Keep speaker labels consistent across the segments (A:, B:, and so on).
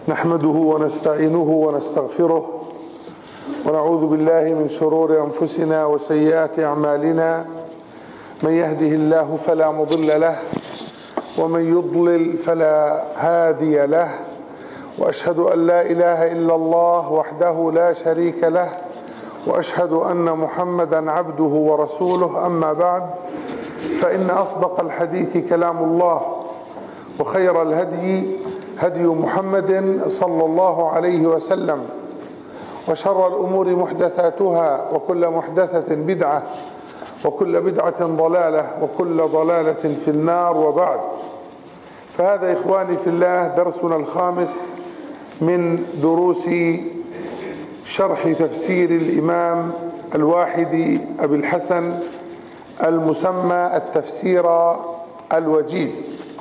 A: نحمده ونستعينه ونستغفره ونعوذ بالله من شرور أنفسنا وسيئات أعمالنا. من يهده الله فلا مضل له ومن يضلل فلا هادي له، وأشهد أن لا إله إلا الله وحده لا شريك له، وأشهد أن محمدا عبده ورسوله. أما بعد، فإن أصدق الحديث كلام الله، وخير الهدي هدي محمد صلى الله عليه وسلم، وشر الأمور محدثاتها، وكل محدثة بدعة، وكل بدعة ضلالة، وكل ضلالة في النار. وبعد، فهذا إخواني في الله درسنا الخامس من دروس شرح تفسير الإمام الواحدي أبي الحسن المسمى التفسير الوجيز،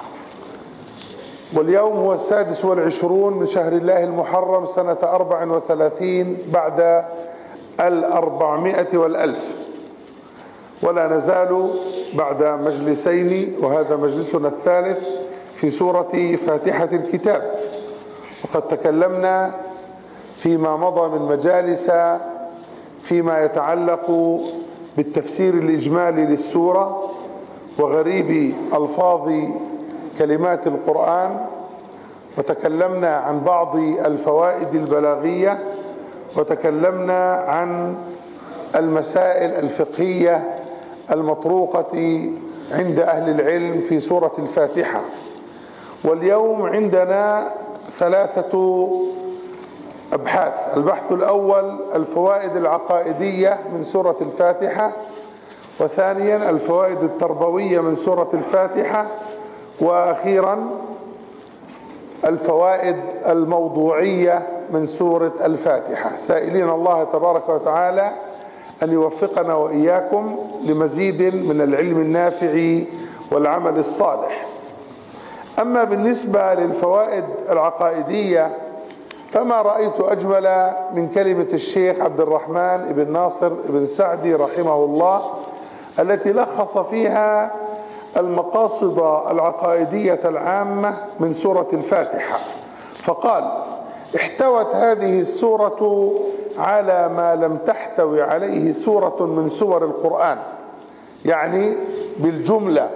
A: واليوم هو 26 من شهر الله المحرم سنة 34 بعد 400 والألف، ولا نزال بعد مجلسين، وهذا مجلسنا الثالث في سورة فاتحة الكتاب. وقد تكلمنا فيما مضى من مجالس فيما يتعلق بالتفسير الإجمالي للسورة وغريب ألفاظ كلمات القرآن، وتكلمنا عن بعض الفوائد البلاغية، وتكلمنا عن المسائل الفقهية المطروقة عند أهل العلم في سورة الفاتحة. واليوم عندنا 3 أبحاث. البحث الأول الفوائد العقائدية من سورة الفاتحة، وثانيا الفوائد التربوية من سورة الفاتحة، وأخيرا الفوائد الموضوعية من سورة الفاتحة، سائلين الله تبارك وتعالى أن يوفقنا وإياكم لمزيد من العلم النافع والعمل الصالح. أما بالنسبة للفوائد العقائدية، فما رأيت أجمل من كلمة الشيخ عبد الرحمن بن ناصر بن سعدي رحمه الله، التي لخص فيها المقاصد العقائدية العامة من سورة الفاتحة. فقال: احتوت هذه السورة على ما لم تحتوي عليه سورة من سور القرآن، يعني بالجملة.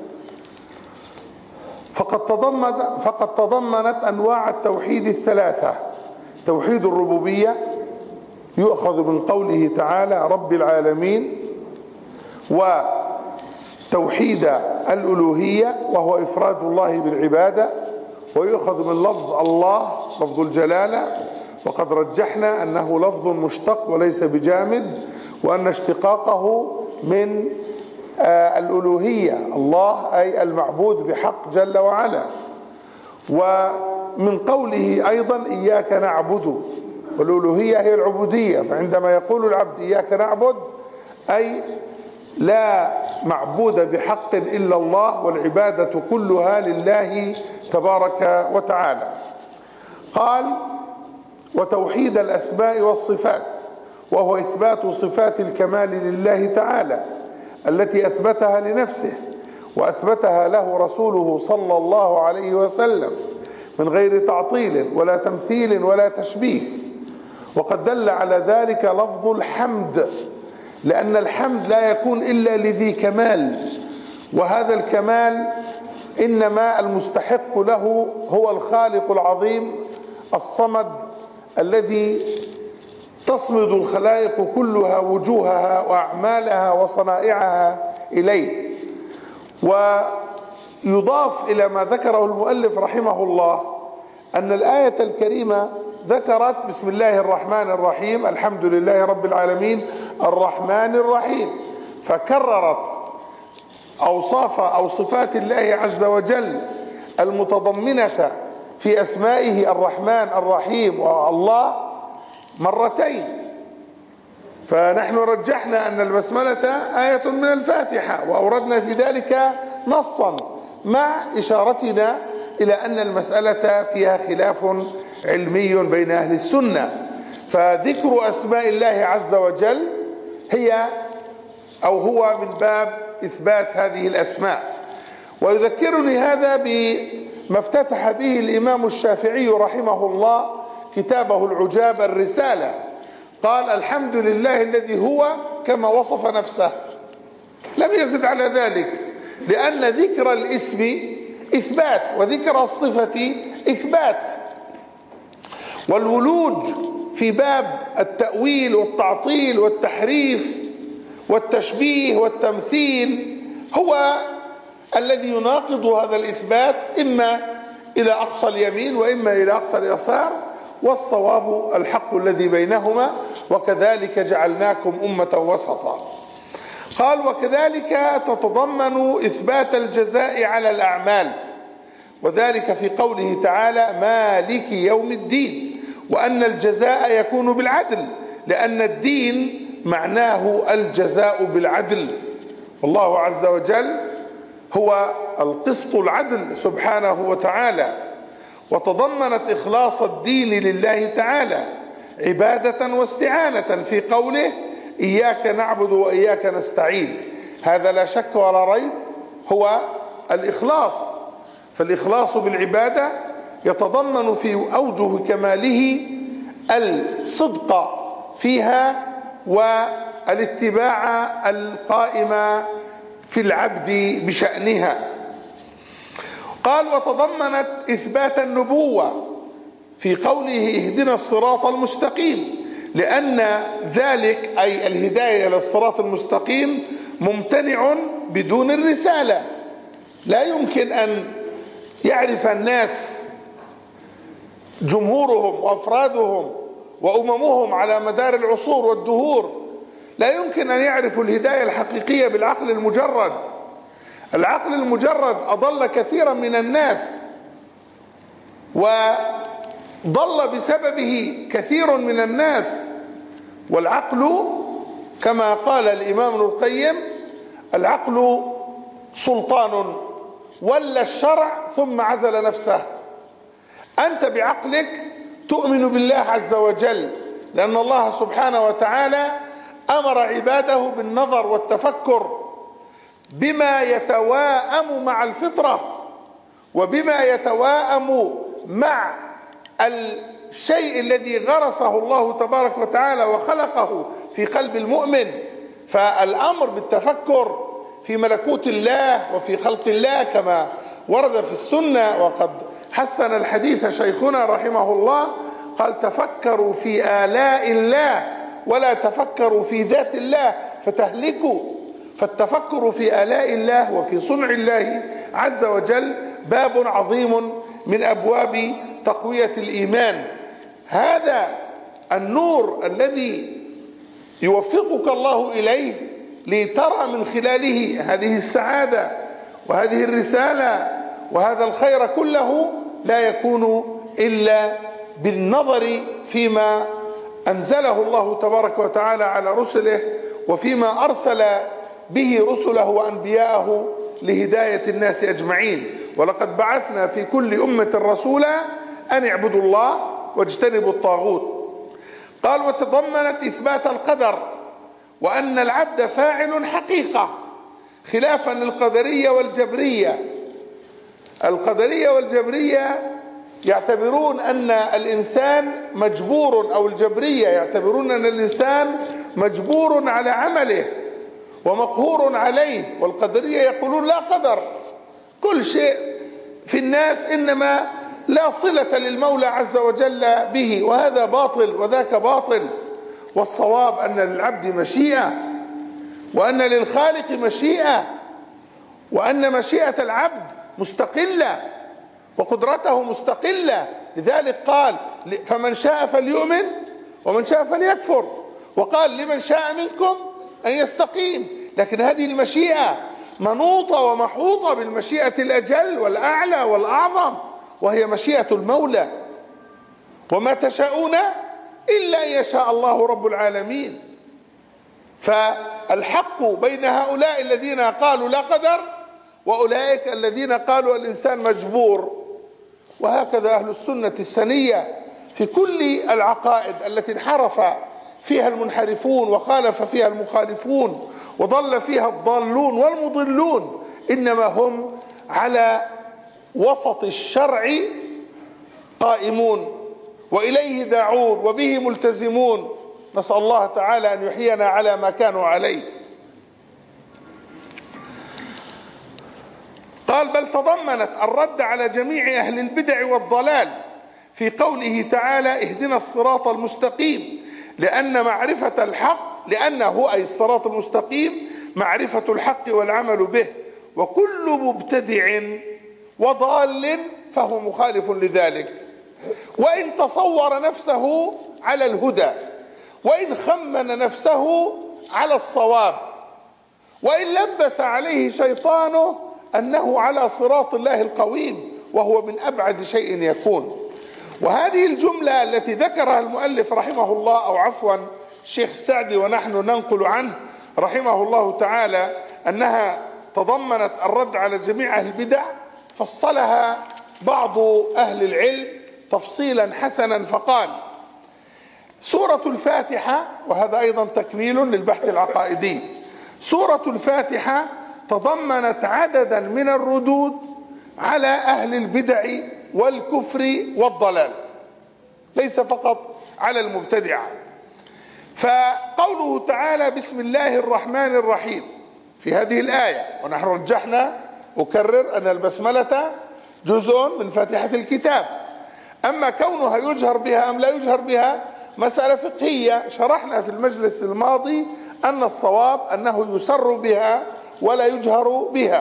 A: فقد تضمنت أنواع التوحيد الثلاثة: توحيد الربوبية يؤخذ من قوله تعالى رب العالمين، وتوحيد الألوهية وهو إفراد الله بالعبادة ويؤخذ من لفظ الله لفظ الجلالة، وقد رجحنا أنه لفظ مشتق وليس بجامد، وأن اشتقاقه من الألوهية، الله أي المعبود بحق جل وعلا. ومن قوله أيضا إياك نعبد، والألوهية هي العبودية، فعندما يقول العبد إياك نعبد أي لا معبود بحق إلا الله، والعبادة كلها لله تبارك وتعالى. قال: وتوحيد الأسماء والصفات، وهو إثبات صفات الكمال لله تعالى التي أثبتها لنفسه وأثبتها له رسوله صلى الله عليه وسلم من غير تعطيل ولا تمثيل ولا تشبيه. وقد دل على ذلك لفظ الحمد، لأن الحمد لا يكون إلا لذي كمال، وهذا الكمال إنما المستحق له هو الخالق العظيم الصمد الذي تصمد الخلائق كلها وجوهها وأعمالها وصنائعها إليه. ويضاف إلى ما ذكره المؤلف رحمه الله أن الآية الكريمة ذكرت بسم الله الرحمن الرحيم، الحمد لله رب العالمين الرحمن الرحيم، فكررت أوصاف أو صفات الله عز وجل المتضمنة في أسمائه الرحمن الرحيم والله مرتين. فنحن رجحنا أن البسملة آية من الفاتحة، وأوردنا في ذلك نصا، مع إشارتنا إلى أن المسألة فيها خلاف علمي بين أهل السنة. فذكر أسماء الله عز وجل هو من باب إثبات هذه الأسماء. ويذكرني هذا بما افتتح به الإمام الشافعي رحمه الله كتابه العجاب الرسالة. قال: الحمد لله الذي هو كما وصف نفسه، لم يزد على ذلك، لأن ذكر الاسم إثبات وذكر الصفة إثبات. والولوج في باب التأويل والتعطيل والتحريف والتشبيه والتمثيل هو الذي يناقض هذا الإثبات، إما إلى أقصى اليمين وإما إلى أقصى اليسار، والصواب الحق الذي بينهما، وكذلك جعلناكم أمة وسطا. قال: وكذلك تتضمن إثبات الجزاء على الأعمال، وذلك في قوله تعالى: مالك يوم الدين، وأن الجزاء يكون بالعدل، لأن الدين معناه الجزاء بالعدل، والله عز وجل هو القسط العدل سبحانه وتعالى. وتضمنت إخلاص الدين لله تعالى عبادة واستعانة في قوله: إياك نعبد وإياك نستعين. هذا لا شك ولا ريب هو الإخلاص، فالإخلاص بالعبادة يتضمن في أوجه كماله الصدق فيها والاتباع القائم في العبد بشأنها. قال: وتضمنت إثبات النبوة في قوله: اهدنا الصراط المستقيم، لأن ذلك أي الهداية إلى الصراط المستقيم ممتنع بدون الرسالة. لا يمكن أن يعرف الناس جمهورهم وأفرادهم وأممهم على مدار العصور والدهور، لا يمكن أن يعرفوا الهداية الحقيقية بالعقل المجرد. العقل المجرد أضل كثيرا من الناس، وضل بسببه كثير من الناس. والعقل كما قال الإمام ابن القيم: العقل سلطان ولى الشرع ثم عزل نفسه. أنت بعقلك تؤمن بالله عز وجل، لأن الله سبحانه وتعالى أمر عباده بالنظر والتفكر بما يتواءم مع الفطرة وبما يتواءم مع الشيء الذي غرسه الله تبارك وتعالى وخلقه في قلب المؤمن. فالأمر بالتفكر في ملكوت الله وفي خلق الله كما ورد في السنة، وقد حسن الحديث شيخنا رحمه الله، قال: تفكروا في آلاء الله ولا تفكروا في ذات الله فتهلكوا. فالتفكر في آلاء الله وفي صنع الله عز وجل باب عظيم من أبواب تقوية الإيمان. هذا النور الذي يوفقك الله إليه لترى من خلاله هذه السعادة وهذه الرسالة وهذا الخير كله، لا يكون إلا بالنظر فيما أنزله الله تبارك وتعالى على رسله، وفيما أرسل به رسله وأنبياءه لهداية الناس أجمعين. ولقد بعثنا في كل أمة رسولا أن اعبدوا الله واجتنبوا الطاغوت. قال: وتضمنت إثبات القدر، وأن العبد فاعل حقيقة، خلافا للقدرية والجبرية. القدرية والجبرية يعتبرون أن الإنسان مجبور، أو الجبرية يعتبرون أن الإنسان مجبور على عمله ومقهور عليه، والقدرية يقولون لا قدر، كل شيء في الناس إنما لا صلة للمولى عز وجل به، وهذا باطل وذاك باطل. والصواب أن للعبد مشيئة، وأن للخالق مشيئة، وأن مشيئة العبد مستقلة وقدرته مستقلة. لذلك قال: فمن شاء فليؤمن ومن شاء فليكفر، وقال: لمن شاء منكم أن يستقيم. لكن هذه المشيئة منوطة ومحوطة بالمشيئة الأجل والأعلى والأعظم، وهي مشيئة المولى. وما تشاءون إلا أن يشاء الله رب العالمين. فالحق بين هؤلاء الذين قالوا لا قدر وأولئك الذين قالوا الإنسان مجبور. وهكذا أهل السنة السنية في كل العقائد التي انحرف فيها المنحرفون وخالف فيها المخالفون وضل فيها الضالون والمضلون، إنما هم على وسط الشرع قائمون وإليه داعون وبه ملتزمون. نسأل الله تعالى أن يحيينا على ما كانوا عليه. قال بل تضمنت الرد على جميع أهل البدع والضلال في قوله تعالى اهدنا الصراط المستقيم، لأن معرفة الحق لأنه أي الصراط المستقيم معرفة الحق والعمل به، وكل مبتدع وضال فهو مخالف لذلك، وإن تصور نفسه على الهدى، وإن خمن نفسه على الصواب، وإن لبس عليه شيطانه أنه على صراط الله القويم، وهو من أبعد شيء يكون. وهذه الجملة التي ذكرها المؤلف رحمه الله، أو عفوا الشيخ السعدي ونحن ننقل عنه رحمه الله تعالى، أنها تضمنت الرد على جميع أهل البدع، فصلها بعض أهل العلم تفصيلا حسنا فقال: سورة الفاتحة، وهذا أيضا تكميل للبحث العقائدي، سورة الفاتحة تضمنت عددا من الردود على أهل البدع والكفر والضلال، ليس فقط على المبتدعة. فقوله تعالى بسم الله الرحمن الرحيم في هذه الآية، ونحن رجحنا أكرر أن البسملة جزء من فاتحة الكتاب، أما كونها يجهر بها أم لا يجهر بها مسألة فقهية، شرحنا في المجلس الماضي أن الصواب أنه يسر بها ولا يجهر بها.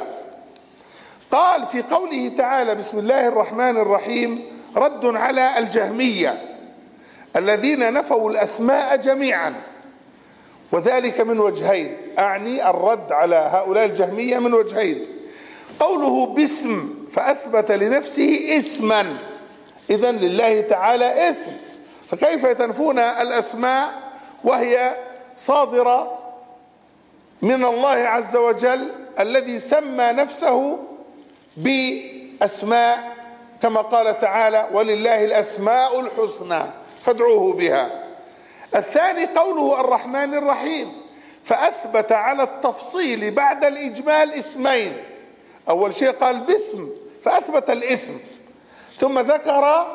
A: قال في قوله تعالى بسم الله الرحمن الرحيم رد على الجهمية الذين نفوا الأسماء جميعا، وذلك من وجهين، أعني الرد على هؤلاء الجهمية من وجهين: قوله باسم فأثبت لنفسه اسما، إذن لله تعالى اسم، فكيف تنفون الأسماء وهي صادرة من الله عز وجل الذي سمى نفسه بأسماء كما قال تعالى ولله الأسماء الحسنى فادعوه بها. الثاني قوله الرحمن الرحيم فأثبت على التفصيل بعد الإجمال اسمين، أول شيء قال باسم فأثبت الاسم، ثم ذكر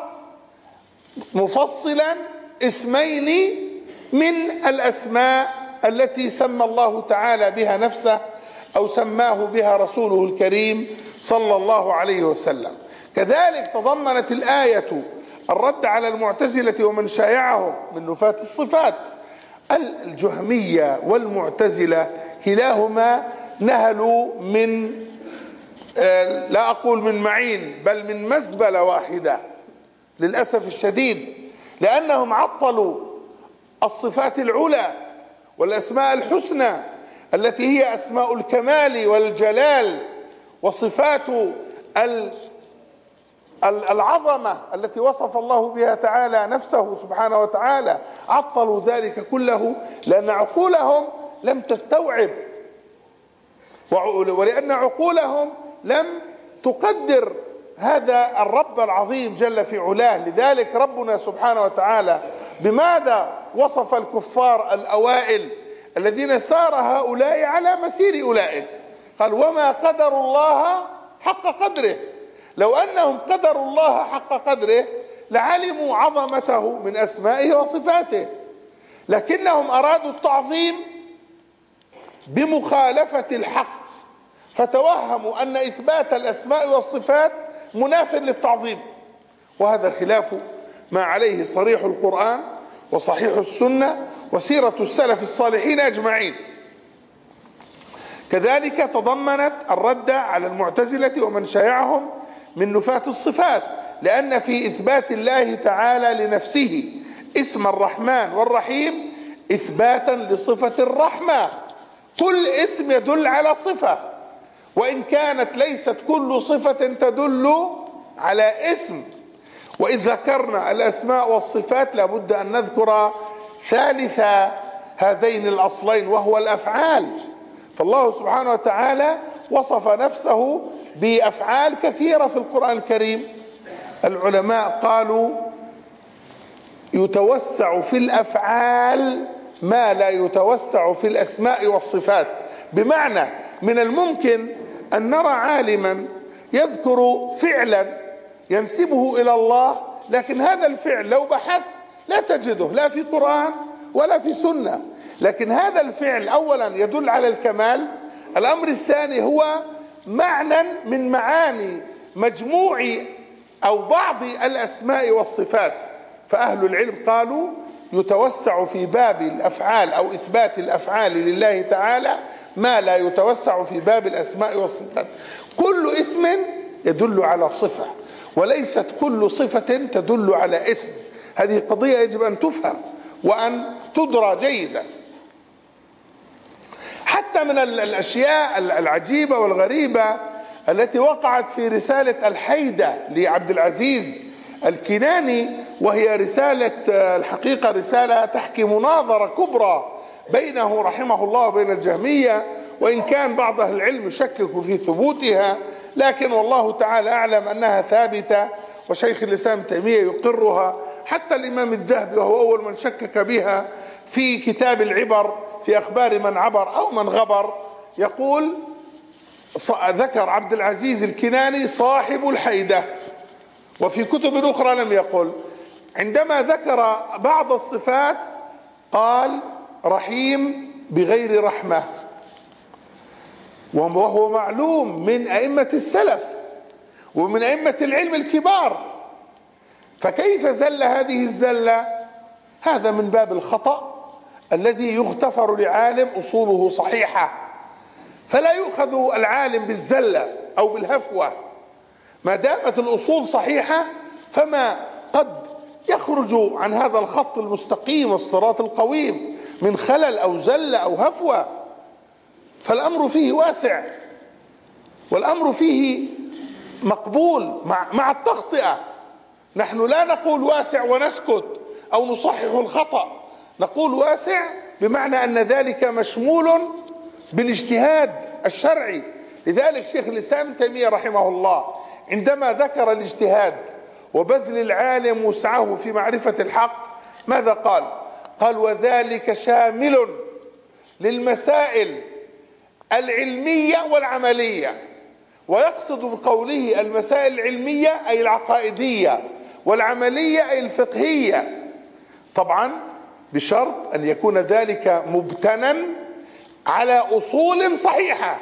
A: مفصلا اسمين من الأسماء التي سمى الله تعالى بها نفسه أو سماه بها رسوله الكريم صلى الله عليه وسلم. كذلك تضمنت الآية الرد على المعتزلة ومن شايعهم من نفاة الصفات. الجهمية والمعتزلة كلاهما نهلوا من لا أقول من معين بل من مزبلة واحدة للأسف الشديد، لأنهم عطلوا الصفات العلى والأسماء الحسنى التي هي أسماء الكمال والجلال وصفات العظمة التي وصف الله بها تعالى نفسه سبحانه وتعالى. عطلوا ذلك كله لأن عقولهم لم تستوعب، ولأن عقولهم لم تقدر هذا الرب العظيم جل في علاه. لذلك ربنا سبحانه وتعالى بماذا وصف الكفار الأوائل الذين سار هؤلاء على مسير أولئك؟ قال وما قدروا الله حق قدره. لو أنهم قدروا الله حق قدره لعلموا عظمته من أسمائه وصفاته، لكنهم أرادوا التعظيم بمخالفة الحق، فتوهموا أن إثبات الأسماء والصفات مناف للتعظيم، وهذا خلاف ما عليه صريح القرآن وصحيح السنة وسيرة السلف الصالحين أجمعين. كذلك تضمنت الرد على المعتزلة ومن شايعهم من نفاة الصفات، لأن في إثبات الله تعالى لنفسه اسم الرحمن والرحيم إثباتا لصفة الرحمة. كل اسم يدل على صفة، وإن كانت ليست كل صفة تدل على اسم. وإذ ذكرنا الأسماء والصفات لابد أن نذكر ثالث هذين الأصلين وهو الأفعال. فالله سبحانه وتعالى وصف نفسه بأفعال كثيرة في القرآن الكريم. العلماء قالوا يتوسع في الأفعال ما لا يتوسع في الأسماء والصفات، بمعنى من الممكن أن نرى عالما يذكر فعلا ينسبه إلى الله، لكن هذا الفعل لو بحث لا تجده لا في قرآن ولا في سنة. لكن هذا الفعل أولا يدل على الكمال. الأمر الثاني هو معنى من معاني مجموع أو بعض الأسماء والصفات. فأهل العلم قالوا يتوسع في باب الأفعال أو إثبات الأفعال لله تعالى ما لا يتوسع في باب الأسماء والصفات. كل اسم يدل على صفة، وليست كل صفة تدل على اسم. هذه قضية يجب أن تفهم وأن تدرى جيدا. حتى من الأشياء العجيبة والغريبة التي وقعت في رسالة الحيدة لعبد العزيز الكناني، وهي رسالة الحقيقة رسالة تحكي مناظرة كبرى بينه رحمه الله وبين الجهمية، وإن كان بعض أهل العلم يشكك في ثبوتها، لكن والله تعالى أعلم أنها ثابتة، وشيخ الإسلام ابن تيمية يقرها. حتى الإمام الذهبي وهو أول من شكك بها في كتاب العبر في أخبار من عبر أو من غبر يقول، ذكر عبد العزيز الكناني صاحب الحيدة، وفي كتب أخرى لم يقل. عندما ذكر بعض الصفات قال رحيم بغير رحمة، وهو معلوم من أئمة السلف ومن أئمة العلم الكبار، فكيف زل هذه الزلة؟ هذا من باب الخطأ الذي يغتفر لعالم أصوله صحيحة، فلا يؤخذ العالم بالزلة أو بالهفوة. ما دامت الأصول صحيحة فما قد يخرج عن هذا الخط المستقيم والصراط القويم من خلل أو زلة أو هفوة، فالأمر فيه واسع والأمر فيه مقبول مع التخطئة. نحن لا نقول واسع ونسكت أو نصحح الخطأ، نقول واسع بمعنى أن ذلك مشمول بالاجتهاد الشرعي. لذلك شيخ الإسلام ابن تيمية رحمه الله عندما ذكر الاجتهاد وبذل العالم وسعه في معرفة الحق ماذا قال؟ قال وذلك شامل للمسائل العلمية والعملية، ويقصد بقوله المسائل العلمية أي العقائدية، والعملية أي الفقهية، طبعا بشرط أن يكون ذلك مبتنا على أصول صحيحة.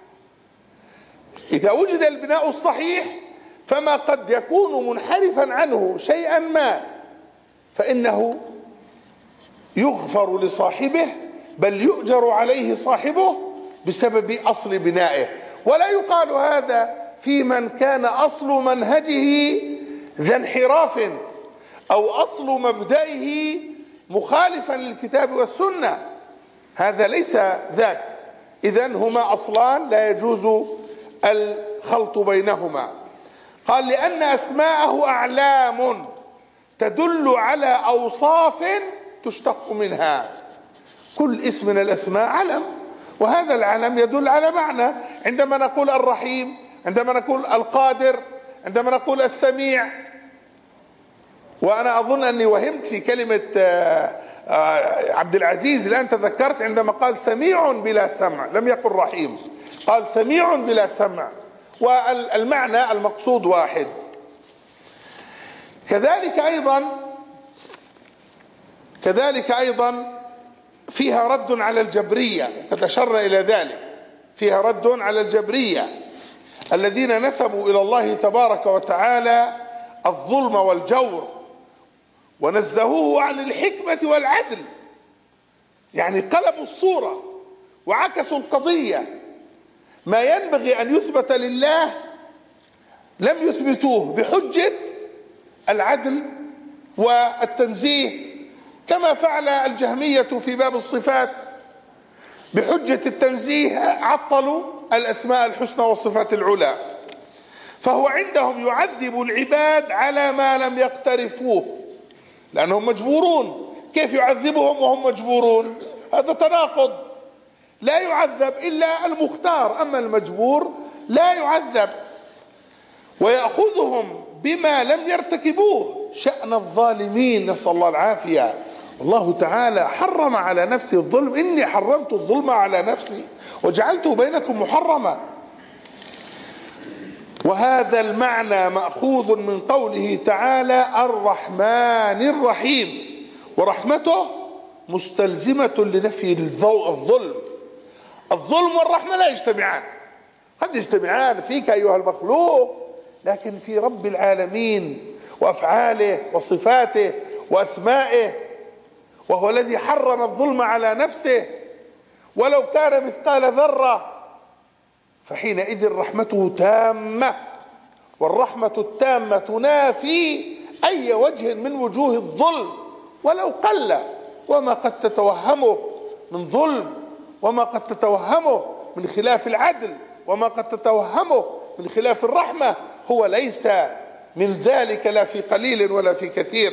A: إذا وجد البناء الصحيح فما قد يكون منحرفا عنه شيئا ما فإنه يغفر لصاحبه، بل يؤجر عليه صاحبه بسبب أصل بنائه. ولا يقال هذا في من كان أصل منهجه ذا انحراف أو أصل مبدئه مخالفا للكتاب والسنة، هذا ليس ذاك. إذن هما أصلان لا يجوز الخلط بينهما. قال لأن أسماءه أعلام تدل على أوصاف تشتق منها. كل اسم من الأسماء علم، وهذا العلم يدل على معنى. عندما نقول الرحيم، عندما نقول القادر، عندما نقول السميع. وأنا أظن أني وهمت في كلمة عبد العزيز الآن تذكرت عندما قال سميع بلا سمع، لم يقل رحيم، قال سميع بلا سمع، والمعنى المقصود واحد. كذلك أيضا فيها رد على الجبرية، قد أشرنا إلى ذلك. فيها رد على الجبرية الذين نسبوا إلى الله تبارك وتعالى الظلم والجور ونزهوه عن الحكمة والعدل، يعني قلبوا الصورة وعكسوا القضية. ما ينبغي أن يثبت لله لم يثبتوه بحجة العدل والتنزيه، كما فعل الجهمية في باب الصفات بحجة التنزيه عطلوا الأسماء الحسنى والصفات العلى. فهو عندهم يعذب العباد على ما لم يقترفوه لأنهم مجبورون. كيف يعذبهم وهم مجبورون؟ هذا تناقض. لا يعذب إلا المختار، أما المجبور لا يعذب. ويأخذهم بما لم يرتكبوه، شأن الظالمين، نسأل الله العافية. الله تعالى حرم على نفسه الظلم، إني حرمت الظلم على نفسي وجعلته بينكم محرما. وهذا المعنى مأخوذ من قوله تعالى الرحمن الرحيم، ورحمته مستلزمة لنفي الظلم. الظلم والرحمة لا يجتمعان، قد يجتمعان فيك أيها المخلوق، لكن في رب العالمين وأفعاله وصفاته وأسمائه، وهو الذي حرم الظلم على نفسه ولو كان مثقال ذرة، فحينئذ رحمته تامة، والرحمة التامة تنافي أي وجه من وجوه الظلم ولو قل، وما قد تتوهمه من ظلم، وما قد تتوهمه من خلاف العدل، وما قد تتوهمه من خلاف الرحمة، هو ليس من ذلك لا في قليل ولا في كثير.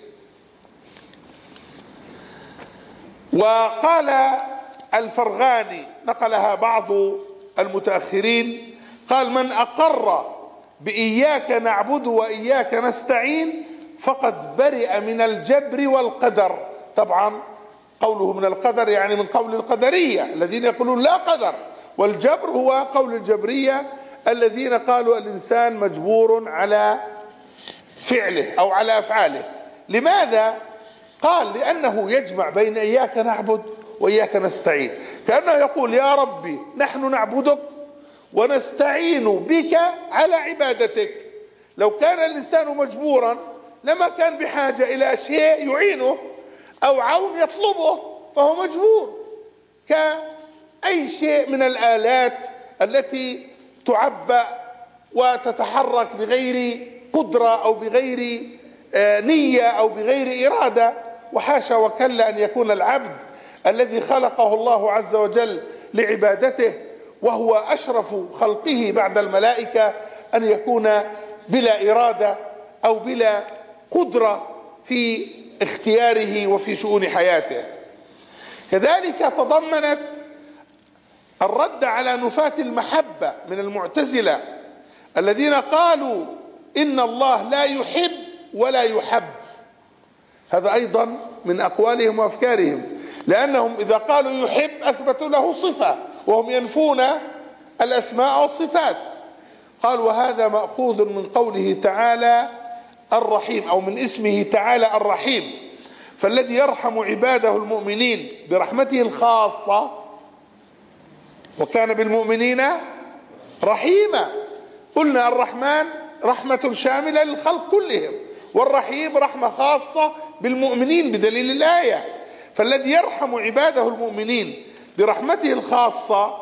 A: وقال الفرغاني، نقلها بعض المتأخرين، قال من أقر بإياك نعبد وإياك نستعين فقد برئ من الجبر والقدر. طبعا قوله من القدر يعني من قول القدرية الذين يقولون لا قدر، والجبر هو قول الجبرية الذين قالوا الإنسان مجبور على فعله أو على أفعاله. لماذا؟ قال لأنه يجمع بين إياك نعبد وإياك نستعين، كأنه يقول يا ربي نحن نعبدك ونستعين بك على عبادتك. لو كان الإنسان مجبورا لما كان بحاجة إلى شيء يعينه أو عون يطلبه، فهو مجبور كأي شيء من الآلات التي تعبأ وتتحرك بغير قدرة أو بغير نية أو بغير إرادة. وحاشا وكلا أن يكون العبد الذي خلقه الله عز وجل لعبادته وهو أشرف خلقه بعد الملائكة أن يكون بلا إرادة أو بلا قدرة في اختياره وفي شؤون حياته. كذلك تضمنت الرد على نفاة المحبة من المعتزلة الذين قالوا إن الله لا يحب ولا يحب. هذا أيضا من أقوالهم وأفكارهم، لأنهم إذا قالوا يحب أثبتوا له صفة وهم ينفون الأسماء والصفات. قال وهذا مأخوذ من قوله تعالى الرحيم، أو من اسمه تعالى الرحيم، فالذي يرحم عباده المؤمنين برحمته الخاصة، وكان بالمؤمنين رحيما. قلنا الرحمن رحمة شاملة للخلق كلهم، والرحيم رحمة خاصة بالمؤمنين بدليل الآية. فالذي يرحم عباده المؤمنين برحمته الخاصة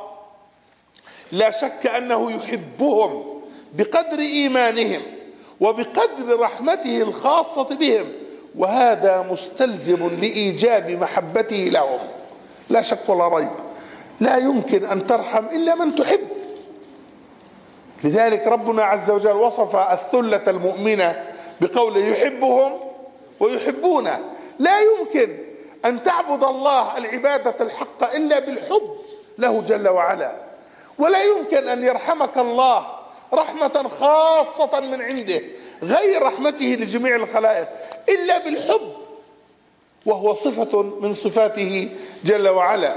A: لا شك أنه يحبهم بقدر إيمانهم وبقدر رحمته الخاصة بهم، وهذا مستلزم لإيجاب محبته لهم لا شك ولا ريب. لا يمكن أن ترحم إلا من تحب. لذلك ربنا عز وجل وصف الثلة المؤمنة بقوله يحبهم ويحبونه. لا يمكن أن تعبد الله العبادة الحق إلا بالحب له جل وعلا، ولا يمكن أن يرحمك الله رحمة خاصة من عنده غير رحمته لجميع الخلائق إلا بالحب، وهو صفة من صفاته جل وعلا.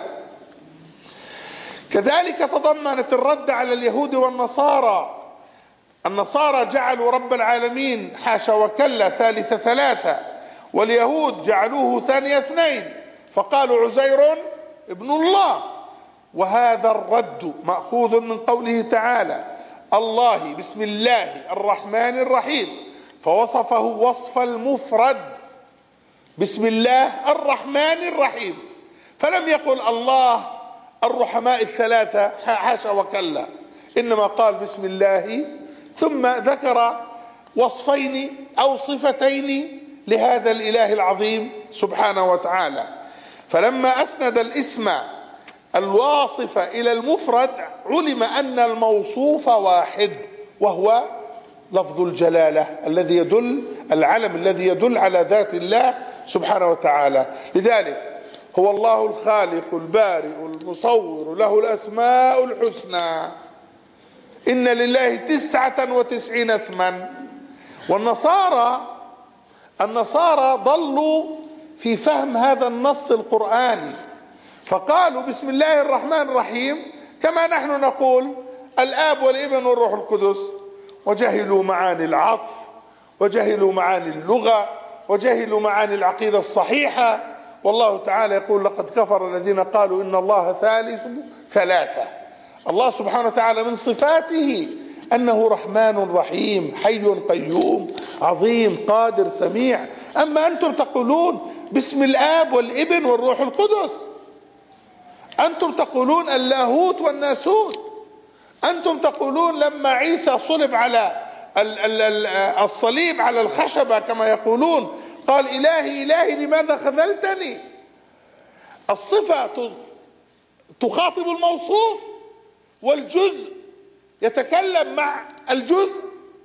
A: كذلك تضمنت الرد على اليهود والنصارى. النصارى جعلوا رب العالمين حاشا وكلا ثالث ثلاثة، واليهود جعلوه ثاني اثنين فقالوا عزير ابن الله. وهذا الرد مأخوذ من قوله تعالى الله بسم الله الرحمن الرحيم، فوصفه وصف المفرد بسم الله الرحمن الرحيم، فلم يقل الله الرحماء الثلاثة حاشا وكلا، إنما قال بسم الله ثم ذكر وصفين أو صفتين لهذا الإله العظيم سبحانه وتعالى. فلما أسند الاسم الواصف إلى المفرد علم أن الموصوف واحد، وهو لفظ الجلالة الذي يدل العلم الذي يدل على ذات الله سبحانه وتعالى. لذلك هو الله الخالق البارئ المصور له الأسماء الحسنى، إن لله 99 اسما. والنصارى ضلوا في فهم هذا النص القرآني، فقالوا بسم الله الرحمن الرحيم كما نحن نقول الآب والابن والروح القدس، وجهلوا معاني العطف، وجهلوا معاني اللغة، وجهلوا معاني العقيدة الصحيحة. والله تعالى يقول: لقد كفر الذين قالوا إن الله ثالث ثلاثة. الله سبحانه وتعالى من صفاته أنه رحمن رحيم، حي قيوم، عظيم قادر سميع. أما أنتم تقولون باسم الآب والابن والروح القدس، أنتم تقولون اللاهوت والناسوت، أنتم تقولون لما عيسى صلب على الصليب على الخشبة كما يقولون قال: إلهي إلهي لماذا خذلتني. الصفة تخاطب الموصوف، والجزء يتكلم مع الجزء.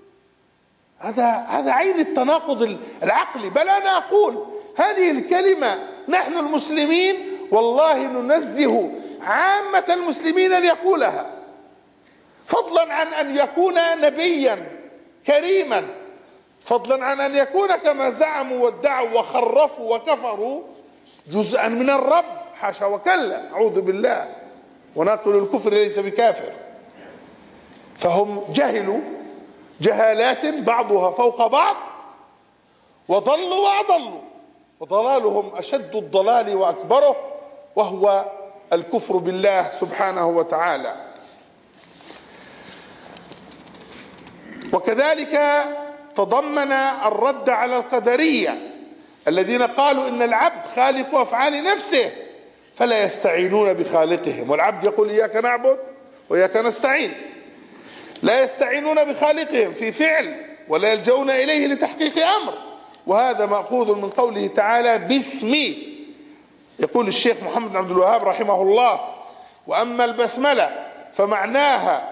A: هذا عين التناقض العقلي. بل أنا أقول هذه الكلمة نحن المسلمين والله ننزه عامة المسلمين أن يقولها، فضلا عن أن يكون نبيا كريما، فضلا عن أن يكون كما زعموا وادعوا وخرفوا وكفروا جزءا من الرب. حاشا وكلا، أعوذ بالله، وناقل الكفر ليس بكافر. فهم جهلوا جهالات بعضها فوق بعض، وضلوا وأضلوا، وضلالهم أشد الضلال وأكبره، وهو الكفر بالله سبحانه وتعالى. وكذلك تضمن الرد على القدرية الذين قالوا إن العبد خالق أفعال نفسه فلا يستعينون بخالقهم، والعبد يقول: إياك نعبد وإياك نستعين. لا يستعينون بخالقهم في فعل ولا يلجؤون إليه لتحقيق أمر، وهذا مأخوذ من قوله تعالى: باسمي. يقول الشيخ محمد بن عبد الوهاب رحمه الله: وأما البسملة فمعناها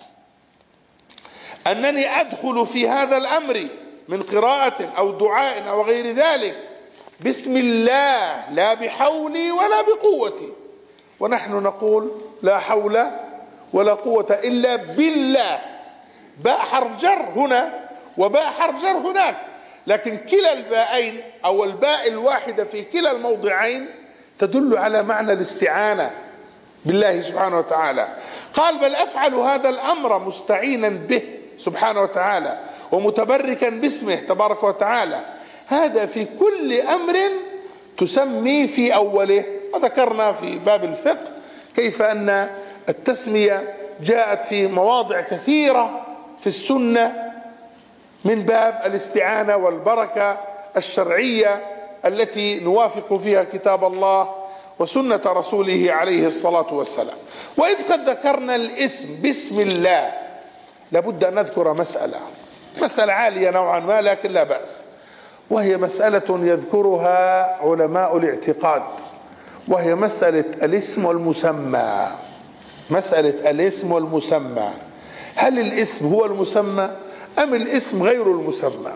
A: أنني أدخل في هذا الأمر من قراءة أو دعاء أو غير ذلك بسم الله، لا بحولي ولا بقوتي. ونحن نقول: لا حول ولا قوة إلا بالله. باء حرف جر هنا وباء حرف جر هناك، لكن كلا الباءين أو الباء الواحدة في كلا الموضعين تدل على معنى الاستعانة بالله سبحانه وتعالى. قال: بل أفعل هذا الأمر مستعينا به سبحانه وتعالى ومتبركا باسمه تبارك وتعالى. هذا في كل أمر تسمي في أوله. وذكرنا في باب الفقه كيف أن التسمية جاءت في مواضع كثيرة في السنة من باب الاستعانة والبركة الشرعية التي نوافق فيها كتاب الله وسنة رسوله عليه الصلاة والسلام. وإذ قد ذكرنا الاسم بسم الله لابد أن نذكر مسألة عالية نوعا ما، لكن لا بأس، وهي مسألة يذكرها علماء الاعتقاد، وهي مسألة الاسم والمسمى. مسألة الاسم والمسمى، هل الاسم هو المسمى أم الاسم غير المسمى؟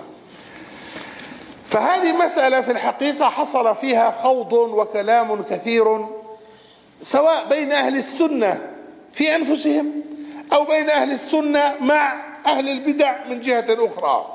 A: فهذه مسألة في الحقيقة حصل فيها خوض وكلام كثير، سواء بين أهل السنة في أنفسهم أو بين أهل السنة مع أهل البدع من جهة أخرى.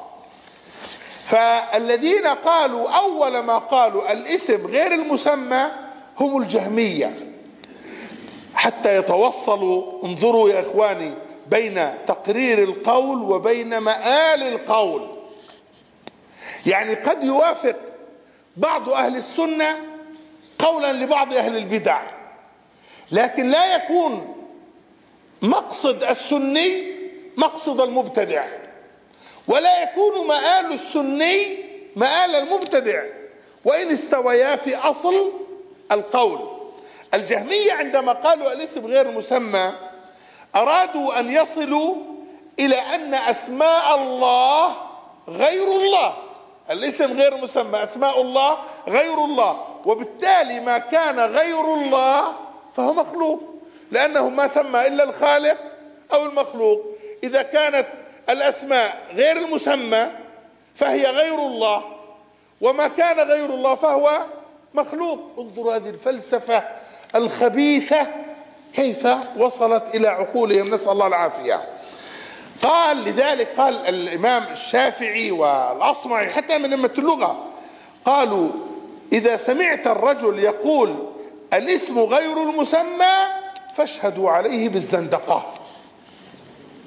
A: فالذين قالوا أول ما قالوا الاسم غير المسمى هم الجهمية، حتى يتوصلوا. انظروا يا إخواني بين تقرير القول وبين مآل القول. يعني قد يوافق بعض أهل السنة قولا لبعض أهل البدع، لكن لا يكون مقصد السني مقصد المبتدع، ولا يكون مآل السني مآل المبتدع، وإن استويا في أصل القول. الجهمية عندما قالوا الاسم غير مسمى أرادوا أن يصلوا إلى أن أسماء الله غير الله. الاسم غير مسمى، أسماء الله غير الله، وبالتالي ما كان غير الله فهو مخلوق، لأنه ما سمى إلا الخالق أو المخلوق. إذا كانت الأسماء غير المسمى فهي غير الله، وما كان غير الله فهو مخلوق. انظر هذه الفلسفة الخبيثة كيف وصلت إلى عقولهم، نسأل الله العافية. قال لذلك قال الإمام الشافعي والأصمعي حتى من أئمة اللغة قالوا: إذا سمعت الرجل يقول الاسم غير المسمى فاشهدوا عليه بالزندقة.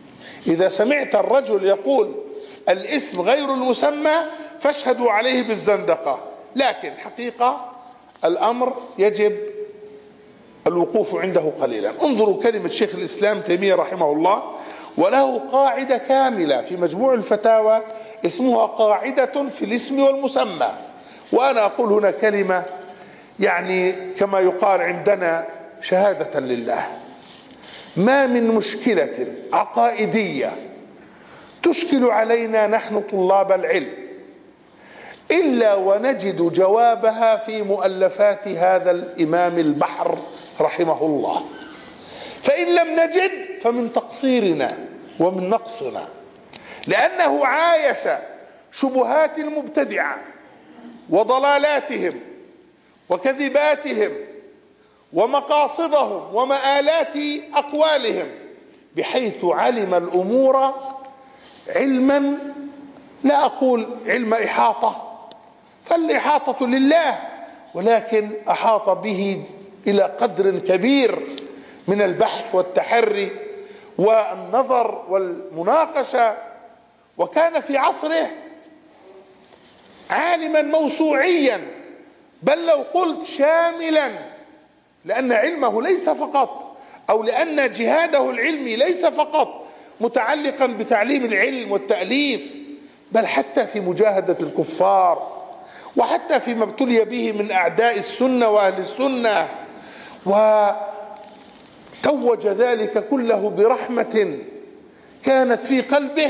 A: إذا سمعت الرجل يقول الاسم غير المسمى فاشهدوا عليه بالزندقة، لكن حقيقة الأمر يجب الوقوف عنده قليلا. انظروا كلمة شيخ الإسلام تيمية رحمه الله، وله قاعدة كاملة في مجموع الفتاوى اسمها قاعدة في الاسم والمسمى. وأنا أقول هنا كلمة يعني كما يقال عندنا شهادة لله، ما من مشكلة عقائدية تشكل علينا نحن طلاب العلم إلا ونجد جوابها في مؤلفات هذا الإمام البحر رحمه الله، فإن لم نجد فمن تقصيرنا ومن نقصنا، لأنه عايش شبهات المبتدعة وضلالاتهم وكذباتهم ومقاصدهم ومآلات أقوالهم، بحيث علم الأمور علما، لا أقول علم إحاطة، فالإحاطة لله، ولكن أحاط به إلى قدر كبير من البحث والتحري والنظر والمناقشة، وكان في عصره عالما موسوعيا، بل لو قلت شاملا، لأن علمه ليس فقط، أو لأن جهاده العلمي ليس فقط متعلقا بتعليم العلم والتأليف، بل حتى في مجاهدة الكفار، وحتى فيما ابتلي به من أعداء السنة وأهل السنة، وتوج ذلك كله برحمة كانت في قلبه،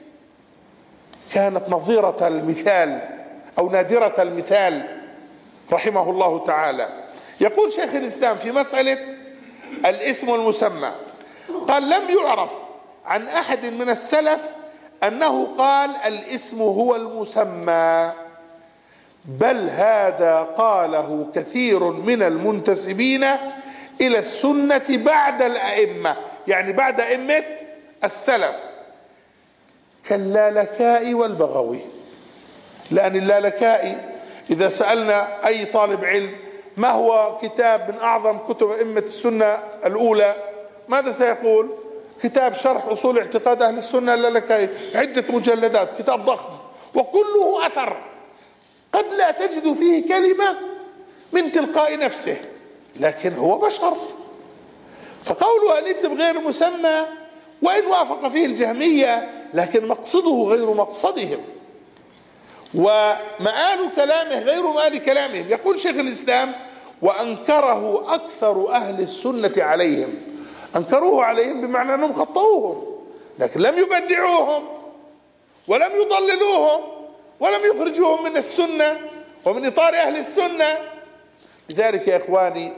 A: كانت نظيرة المثال أو نادرة المثال رحمه الله تعالى. يقول شيخ الإسلام في مسألة الاسم والمسمى، قال: لم يعرف عن أحد من السلف أنه قال الاسم هو المسمى، بل هذا قاله كثير من المنتسبين إلى السنة بعد الأئمة، يعني بعد أئمة السلف، كاللالكائي والبغوي. لأن اللالكائي إذا سألنا أي طالب علم ما هو كتاب من أعظم كتب أئمة السنة الأولى، ماذا سيقول؟ كتاب شرح أصول اعتقاد أهل السنة اللالكائي، عدة مجلدات، كتاب ضخم وكله أثر، قد لا تجد فيه كلمة من تلقاء نفسه، لكن هو بشر. فقوله الاسم غير مسمى وإن وافق فيه الجهمية، لكن مقصده غير مقصدهم، ومآل كلامه غير مآل كلامهم. يقول شيخ الإسلام: وأنكره أكثر أهل السنة عليهم. أنكروه عليهم بمعنى أنهم خطأوهم، لكن لم يبدعوهم ولم يضللوهم ولم يخرجوهم من السنة ومن إطار أهل السنة. لذلك يا إخواني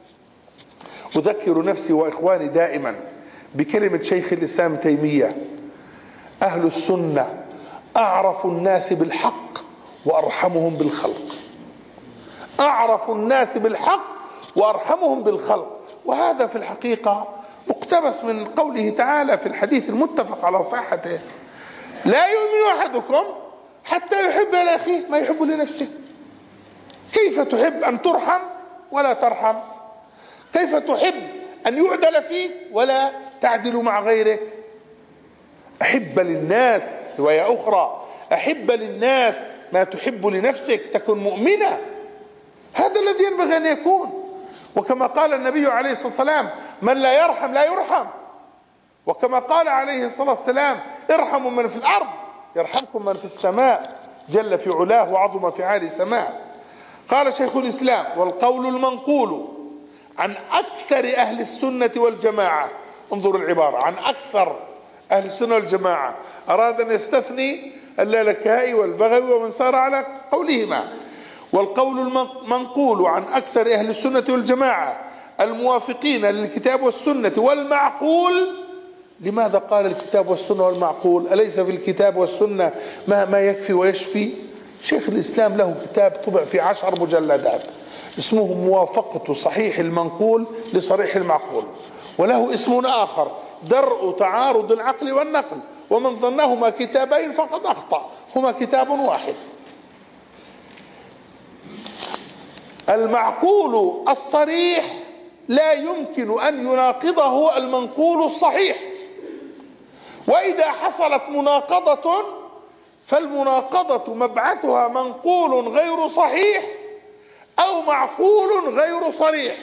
A: أذكر نفسي وإخواني دائما بكلمة شيخ الإسلام تيمية: أهل السنة أعرف الناس بالحق وأرحمهم بالخلق. أعرف الناس بالحق وأرحمهم بالخلق. وهذا في الحقيقة مقتبس من قوله تعالى في الحديث المتفق على صحته: لا يؤمن أحدكم حتى يحب لأخيه ما يحب لنفسه. كيف تحب أن ترحم ولا ترحم؟ كيف تحب أن يعدل فيك ولا تعدل مع غيرك؟ أحب للناس، رواية أخرى: أحب للناس ما تحب لنفسك تكن مؤمنة. هذا الذي ينبغي أن يكون. وكما قال النبي عليه الصلاة والسلام: من لا يرحم لا يرحم. وكما قال عليه الصلاة والسلام: ارحموا من في الأرض يرحمكم من في السماء، جل في علاه وعظم في عالي سماء. قال شيخ الإسلام: والقول المنقول عن أكثر أهل السنة والجماعة، انظروا العبارة، عن أكثر أهل السنة والجماعة، أراد أن يستثني اللالكائي والبغوي ومن سار على قولهما. والقول المنقول عن أكثر أهل السنة والجماعة الموافقين للكتاب والسنة والمعقول. لماذا قال الكتاب والسنة والمعقول؟ أليس في الكتاب والسنة ما يكفي ويشفي؟ شيخ الإسلام له كتاب طبع في 10 مجلدات اسمه موافقة صحيح المنقول لصريح المعقول، وله اسم آخر: درء تعارض العقل والنقل، ومن ظنهما كتابين فقد أخطأ، هما كتاب واحد. المعقول الصريح لا يمكن أن يناقضه المنقول الصحيح، وإذا حصلت مناقضة فالمناقضة مبعثها منقول غير صحيح أو معقول غير صريح،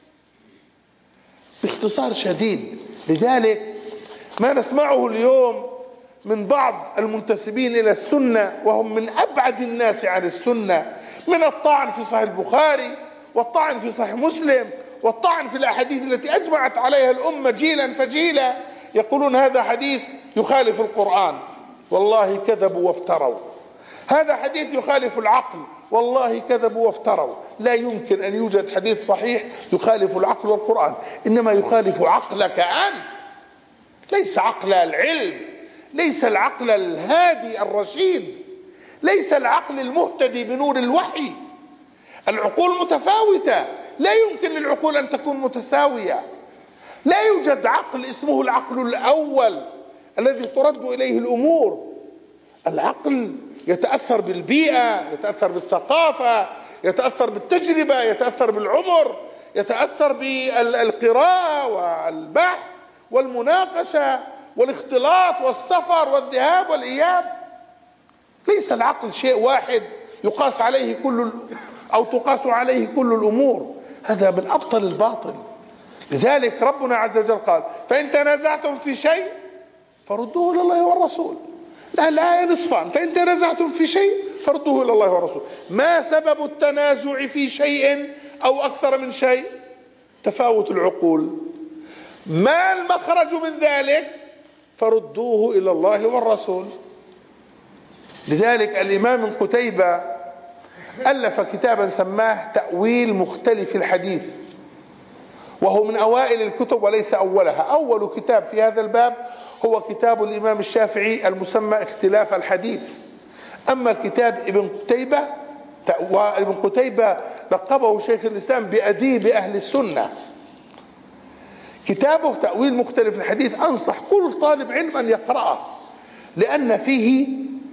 A: باختصار شديد. لذلك ما نسمعه اليوم من بعض المنتسبين إلى السنة وهم من أبعد الناس عن السنة، من الطعن في صحيح البخاري والطعن في صحيح مسلم والطعن في الأحاديث التي أجمعت عليها الأمة جيلا فجيلا، يقولون هذا حديث يخالف القرآن، والله كذبوا وافتروا. هذا حديث يخالف العقل، والله كذبوا وافتروا. لا يمكن أن يوجد حديث صحيح يخالف العقل والقرآن، إنما يخالف عقلك أنت، ليس عقل العلم، ليس العقل الهادي الرشيد، ليس العقل المهتدي بنور الوحي. العقول متفاوتة، لا يمكن للعقول أن تكون متساوية. لا يوجد عقل اسمه العقل الأول الذي ترد إليه الأمور. العقل يتأثر بالبيئة، يتأثر بالثقافة، يتأثر بالتجربة، يتأثر بالعمر، يتأثر بالقراءة والبحث والمناقشة والاختلاط والسفر والذهاب والإياب. ليس العقل شيء واحد يقاس عليه أو تقاس عليه كل الأمور، هذا من أبطل الباطل. لذلك ربنا عز وجل قال: فإن تنازعتم في شيء فردوه إلى الله والرسول. الآية نصفان: فإن تنازعتم في شيء فردوه إلى الله والرسول. ما سبب التنازع في شيء أو أكثر من شيء؟ تفاوت العقول. ما المخرج من ذلك؟ فردوه إلى الله والرسول. لذلك الإمام ابن قتيبة ألف كتابا سماه تأويل مختلف الحديث، وهو من أوائل الكتب وليس أولها. أول كتاب في هذا الباب هو كتاب الإمام الشافعي المسمى اختلاف الحديث. أما كتاب ابن قتيبة، وابن قتيبة لقبه شيخ الإسلام بأديب أهل السنة، كتابه تأويل مختلف الحديث أنصح كل طالب علم أن يقرأه، لأن فيه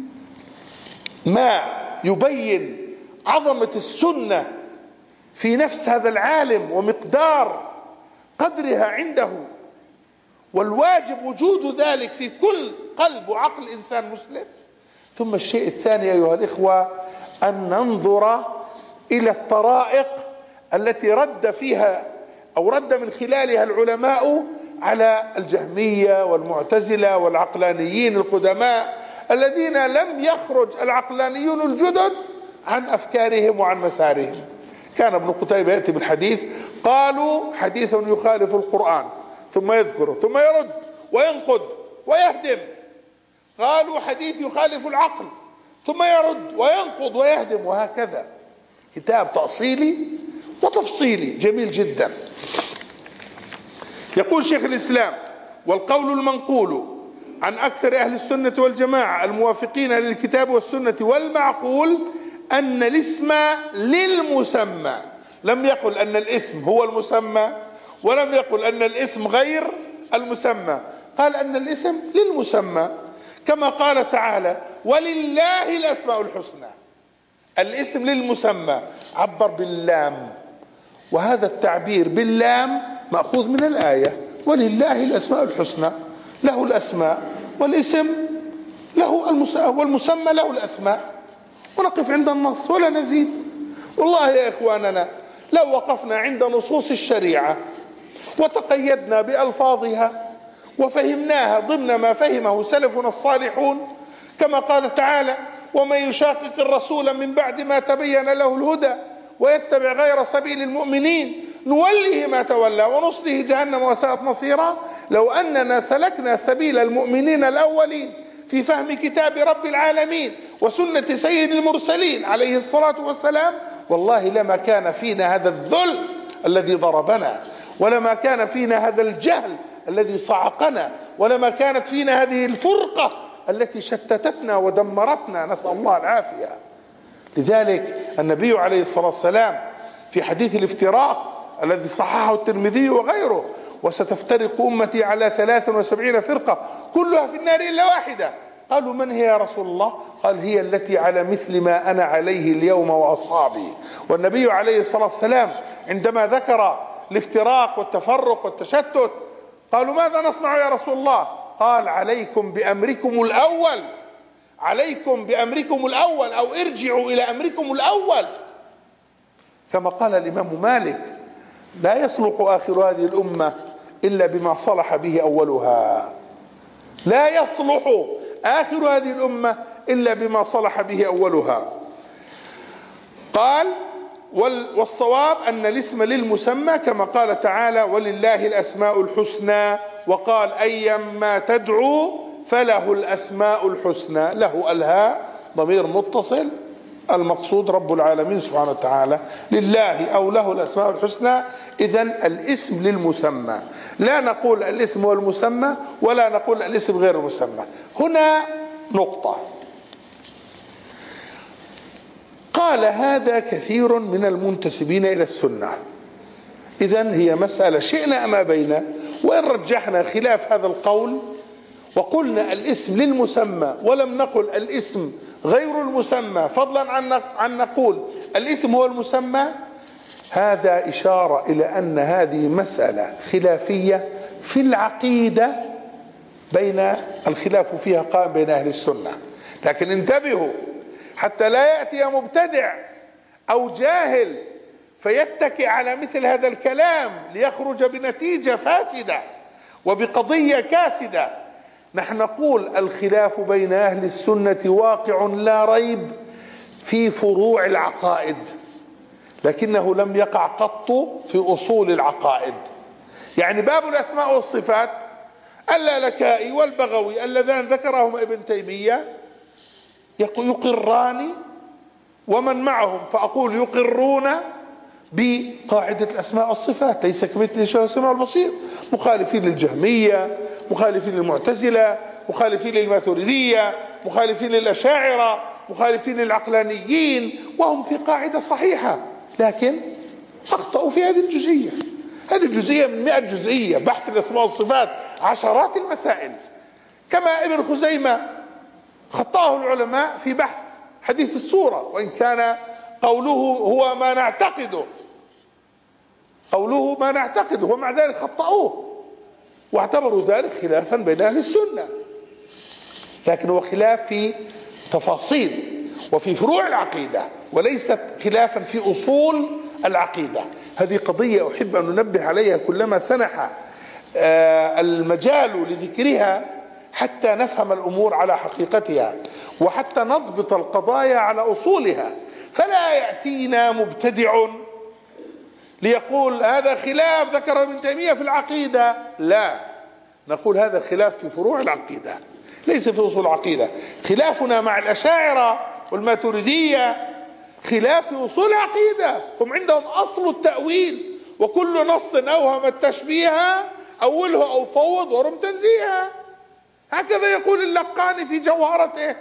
A: ما يبين عظمة السنة في نفس هذا العالم ومقدار قدرها عنده، والواجب وجود ذلك في كل قلب وعقل إنسان مسلم. ثم الشيء الثاني أيها الإخوة أن ننظر إلى الطرائق التي رد فيها أو رد من خلالها العلماء على الجهمية والمعتزلة والعقلانيين القدماء الذين لم يخرج العقلانيون الجدد عن أفكارهم وعن مسارهم. كان ابن قتيبة يأتي بالحديث، قالوا حديث يخالف القرآن، ثم يذكره ثم يرد وينقد ويهدم. قالوا حديث يخالف العقل، ثم يرد وينقض ويهدم، وهكذا. كتاب تأصيلي وتفصيلي جميل جدا. يقول شيخ الإسلام: والقول المنقول عن أكثر أهل السنة والجماعة الموافقين للكتاب والسنة والمعقول أن الاسم للمسمى. لم يقل أن الاسم هو المسمى، ولم يقل أن الاسم غير المسمى، قال أن الاسم للمسمى، كما قال تعالى: ولله الأسماء الحسنى. الاسم للمسمى عبر باللام، وهذا التعبير باللام مأخوذ من الآية: ولله الأسماء الحسنى. له الأسماء والاسم له والمسمى له الأسماء، ونقف عند النص ولا نزيد. والله يا إخواننا لو وقفنا عند نصوص الشريعة وتقيدنا بألفاظها وفهمناها ضمن ما فهمه سلفنا الصالحون، كما قال تعالى: ومن يشاقق الرسول من بعد ما تبين له الهدى ويتبع غير سبيل المؤمنين نوله ما تولى ونصله جهنم وساءت مصيرا. لو أننا سلكنا سبيل المؤمنين الأولين في فهم كتاب رب العالمين وسنة سيد المرسلين عليه الصلاة والسلام، والله لما كان فينا هذا الذل الذي ضربنا، ولما كان فينا هذا الجهل الذي صعقنا، ولما كانت فينا هذه الفرقة التي شتتتنا ودمرتنا، نسأل الله العافية. لذلك النبي عليه الصلاة والسلام في حديث الافتراق الذي صححه الترمذي وغيره: وستفترق أمتي على 73 فرقة كلها في النار إلا واحدة. قالوا: من هي يا رسول الله؟ قال: هي التي على مثل ما أنا عليه اليوم وأصحابي. والنبي عليه الصلاة والسلام عندما ذكر الافتراق والتفرق والتشتت قالوا: ماذا نصنع يا رسول الله؟ قال عليكم بأمركم الأول، عليكم بأمركم الأول، أو ارجعوا إلى أمركم الأول. كما قال الإمام مالك: لا يصلح آخر هذه الأمة إلا بما صلح به أولها. لا يصلح آخر هذه الأمة إلا بما صلح به أولها. قال: والصواب أن الاسم للمسمى، كما قال تعالى: ولله الأسماء الحسنى، وقال: أيما تدعو فله الأسماء الحسنى. له الهاء ضمير متصل، المقصود رب العالمين سبحانه وتعالى، لله أو له الأسماء الحسنى. إذن الاسم للمسمى، لا نقول الاسم هو المسمى ولا نقول الاسم غير المسمى. هنا نقطة. قال هذا كثير من المنتسبين إلى السنة. إذن هي مسألة شئنا أم أبينا، وإن رجحنا خلاف هذا القول وقلنا الاسم للمسمى ولم نقل الاسم غير المسمى، فضلا عن نقول الاسم هو المسمى، هذا إشارة إلى أن هذه مسألة خلافية في العقيدة، بين الخلاف فيها قائم بين أهل السنة. لكن انتبهوا حتى لا يأتي مبتدع أو جاهل فيتكئ على مثل هذا الكلام ليخرج بنتيجة فاسدة وبقضية كاسدة. نحن نقول الخلاف بين أهل السنة واقع لا ريب في فروع العقائد، لكنه لم يقع قط في أصول العقائد. يعني باب الأسماء والصفات اللالكائي والبغوي اللذان ذكرهما ابن تيمية يقران ومن معهم، فأقول يقرون بقاعدة الأسماء والصفات، ليس كمثله شيء السميع البصير، مخالفين للجهمية، مخالفين للمعتزلة، مخالفين للماتريدية، مخالفين للأشاعرة، مخالفين للعقلانيين، وهم في قاعدة صحيحة، لكن أخطأوا في هذه الجزئية. هذه الجزئية من 100 جزئية، بحث الأسماء والصفات عشرات المسائل. كما ابن خزيمة خطأه العلماء في بحث حديث الصورة، وإن كان قوله هو ما نعتقده، قوله ما نعتقده، ومع ذلك خطأوه واعتبروا ذلك خلافا بين أهل السنة، لكن هو خلاف في تفاصيل وفي فروع العقيدة، وليست خلافا في أصول العقيدة. هذه قضية أحب أن ننبه عليها كلما سنح المجال لذكرها، حتى نفهم الأمور على حقيقتها وحتى نضبط القضايا على أصولها. فلا يأتينا مبتدع ليقول هذا خلاف ذكره ابن تيمية في العقيدة، لا، نقول هذا خلاف في فروع العقيدة ليس في أصول العقيدة. خلافنا مع الأشاعرة والماتريدية خلاف في أصول العقيدة، هم عندهم أصل التأويل، وكل نص أوهم التشبيه أوله أو فوض ورم تنزيها، هكذا يقول اللقاني في جوهرته.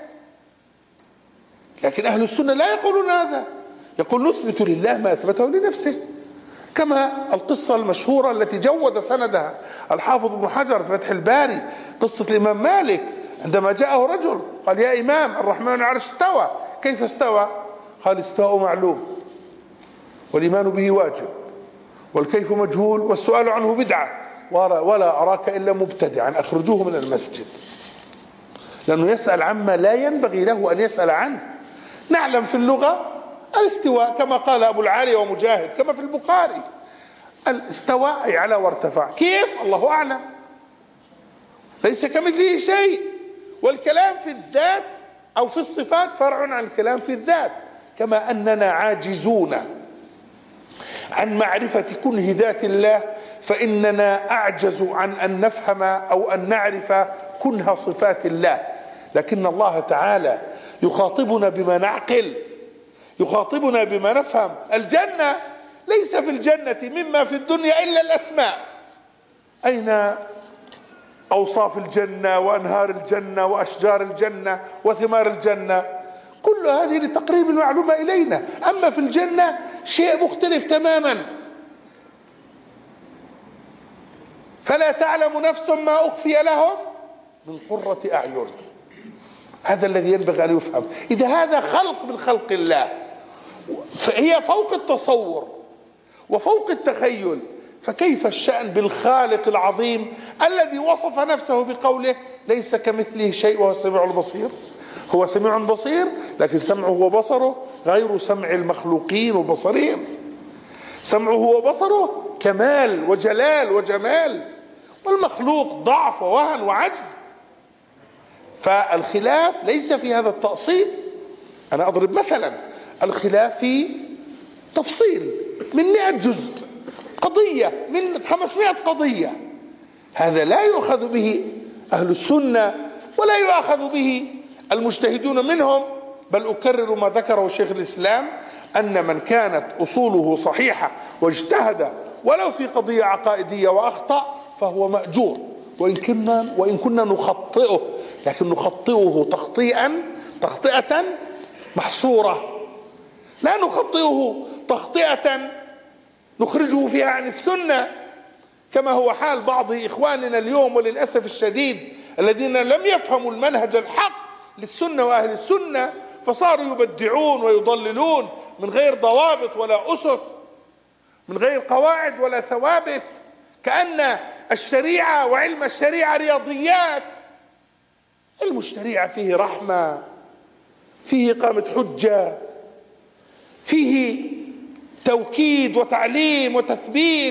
A: لكن أهل السنة لا يقولون هذا، يقول نثبت لله ما أثبته لنفسه، كما القصة المشهورة التي جود سندها الحافظ ابن حجر في فتح الباري، قصة الإمام مالك عندما جاءه رجل قال: يا إمام، الرحمن على العرش استوى، كيف استوى؟ قال: استواء معلوم والإيمان به واجب والكيف مجهول والسؤال عنه بدعة ولا أراك إلا مبتدعا أخرجوه من المسجد، لأنه يسأل عما لا ينبغي له أن يسأل عنه. نعلم في اللغة الاستواء كما قال أبو العالي ومجاهد، كما في البخاري، الاستواء أي على وارتفع، كيف؟ الله أعلم، ليس كمثله شيء. والكلام في الذات أو في الصفات فرع عن الكلام في الذات، كما أننا عاجزون عن معرفة كنه ذات الله، فإننا أعجز عن أن نفهم أو أن نعرف كنه صفات الله. لكن الله تعالى يخاطبنا بما نعقل، يخاطبنا بما نفهم. الجنة ليس في الجنة مما في الدنيا إلا الأسماء، أين أوصاف الجنة وأنهار الجنة وأشجار الجنة وثمار الجنة؟ كل هذه لتقريب المعلومة إلينا. أما في الجنة شيء مختلف تماما، فلا تعلم نفس ما أخفي لهم من قرة أعين. هذا الذي ينبغي أن يفهم. إذا هذا خلق من خلق الله، فهي فوق التصور وفوق التخيل، فكيف الشأن بالخالق العظيم الذي وصف نفسه بقوله ليس كمثله شيء وهو السميع البصير؟ هو سميع بصير، لكن سمعه وبصره غير سمع المخلوقين وبصرهم. سمعه وبصره كمال وجلال وجمال، والمخلوق ضعف ووهن وعجز. فالخلاف ليس في هذا التأصيل. أنا أضرب مثلا، الخلاف في تفصيل من 100 جزء، قضية من 500 قضية، هذا لا يؤخذ به أهل السنة ولا يؤخذ به المجتهدون منهم. بل أكرر ما ذكره شيخ الإسلام، أن من كانت أصوله صحيحة واجتهد ولو في قضية عقائدية وأخطأ فهو مأجور، وإن كنا نخطئه، لكن نخطئه تخطئة محصورة، لا نخطئه تخطئة نخرجه فيها عن السنة، كما هو حال بعض إخواننا اليوم وللأسف الشديد الذين لم يفهموا المنهج الحق للسنة وأهل السنة، فصاروا يبدعون ويضللون من غير ضوابط ولا أسس، من غير قواعد ولا ثوابت، كأن الشريعة وعلم الشريعة رياضيات. علم الشريعة فيه رحمة، فيه إقامة حجة، فيه توكيد وتعليم وتثبيت،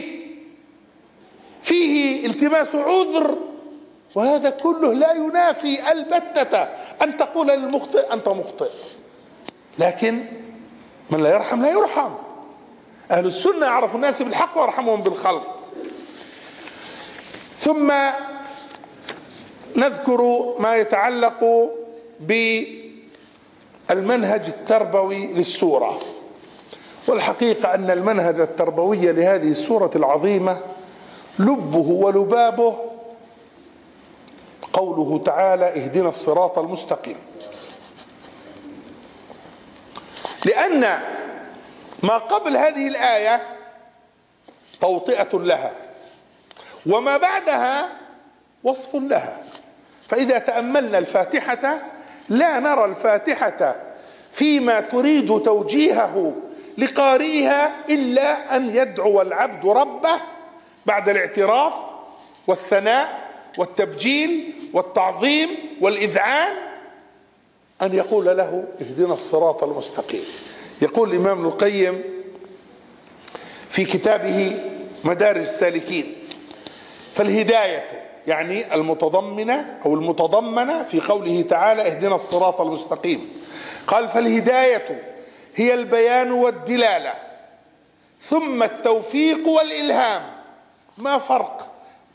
A: فيه التماس عذر، وهذا كله لا ينافي البتة أن تقول للمخطئ أنت مخطئ، لكن من لا يرحم لا يرحم. أهل السنة يعرفوا الناس بالحق ويرحمهم بالخلق. ثم نذكر ما يتعلق بالمنهج التربوي للسورة. والحقيقة أن المنهج التربوي لهذه السورة العظيمة لبه ولبابه قوله تعالى اهدنا الصراط المستقيم، لأن ما قبل هذه الآية توطئة لها، وما بعدها وصف لها. فإذا تأملنا الفاتحة لا نرى الفاتحة فيما تريد توجيهه لقارئها إلا أن يدعو العبد ربه بعد الاعتراف والثناء والتبجيل والتعظيم والإذعان، أن يقول له اهدنا الصراط المستقيم. يقول الإمام ابن القيم في كتابه مدارج السالكين: فالهداية يعني المتضمنة في قوله تعالى اهدنا الصراط المستقيم، قال: فالهداية هي البيان والدلالة ثم التوفيق والإلهام. ما فرق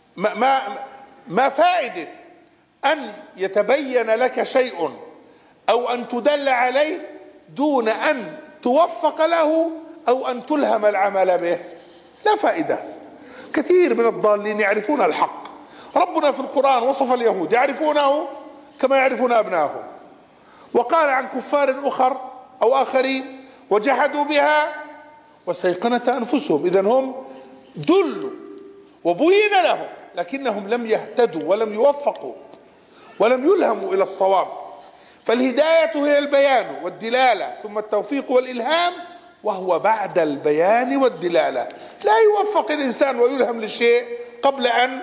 A: ما فائدة أن يتبين لك شيء أو أن تدل عليه دون أن توفق له أو أن تلهم العمل به؟ لا فائدة. كثير من الضالين يعرفون الحق. ربنا في القرآن وصف اليهود يعرفونه كما يعرفون أبنائهم، وقال عن كفار آخرين وجحدوا بها واستيقنت أنفسهم. إذن هم دلوا وبين لهم، لكنهم لم يهتدوا ولم يوفقوا ولم يلهموا إلى الصواب. فالهداية هي البيان والدلالة ثم التوفيق والإلهام، وهو بعد البيان والدلالة. لا يوفق الإنسان ويلهم للشيء قبل أن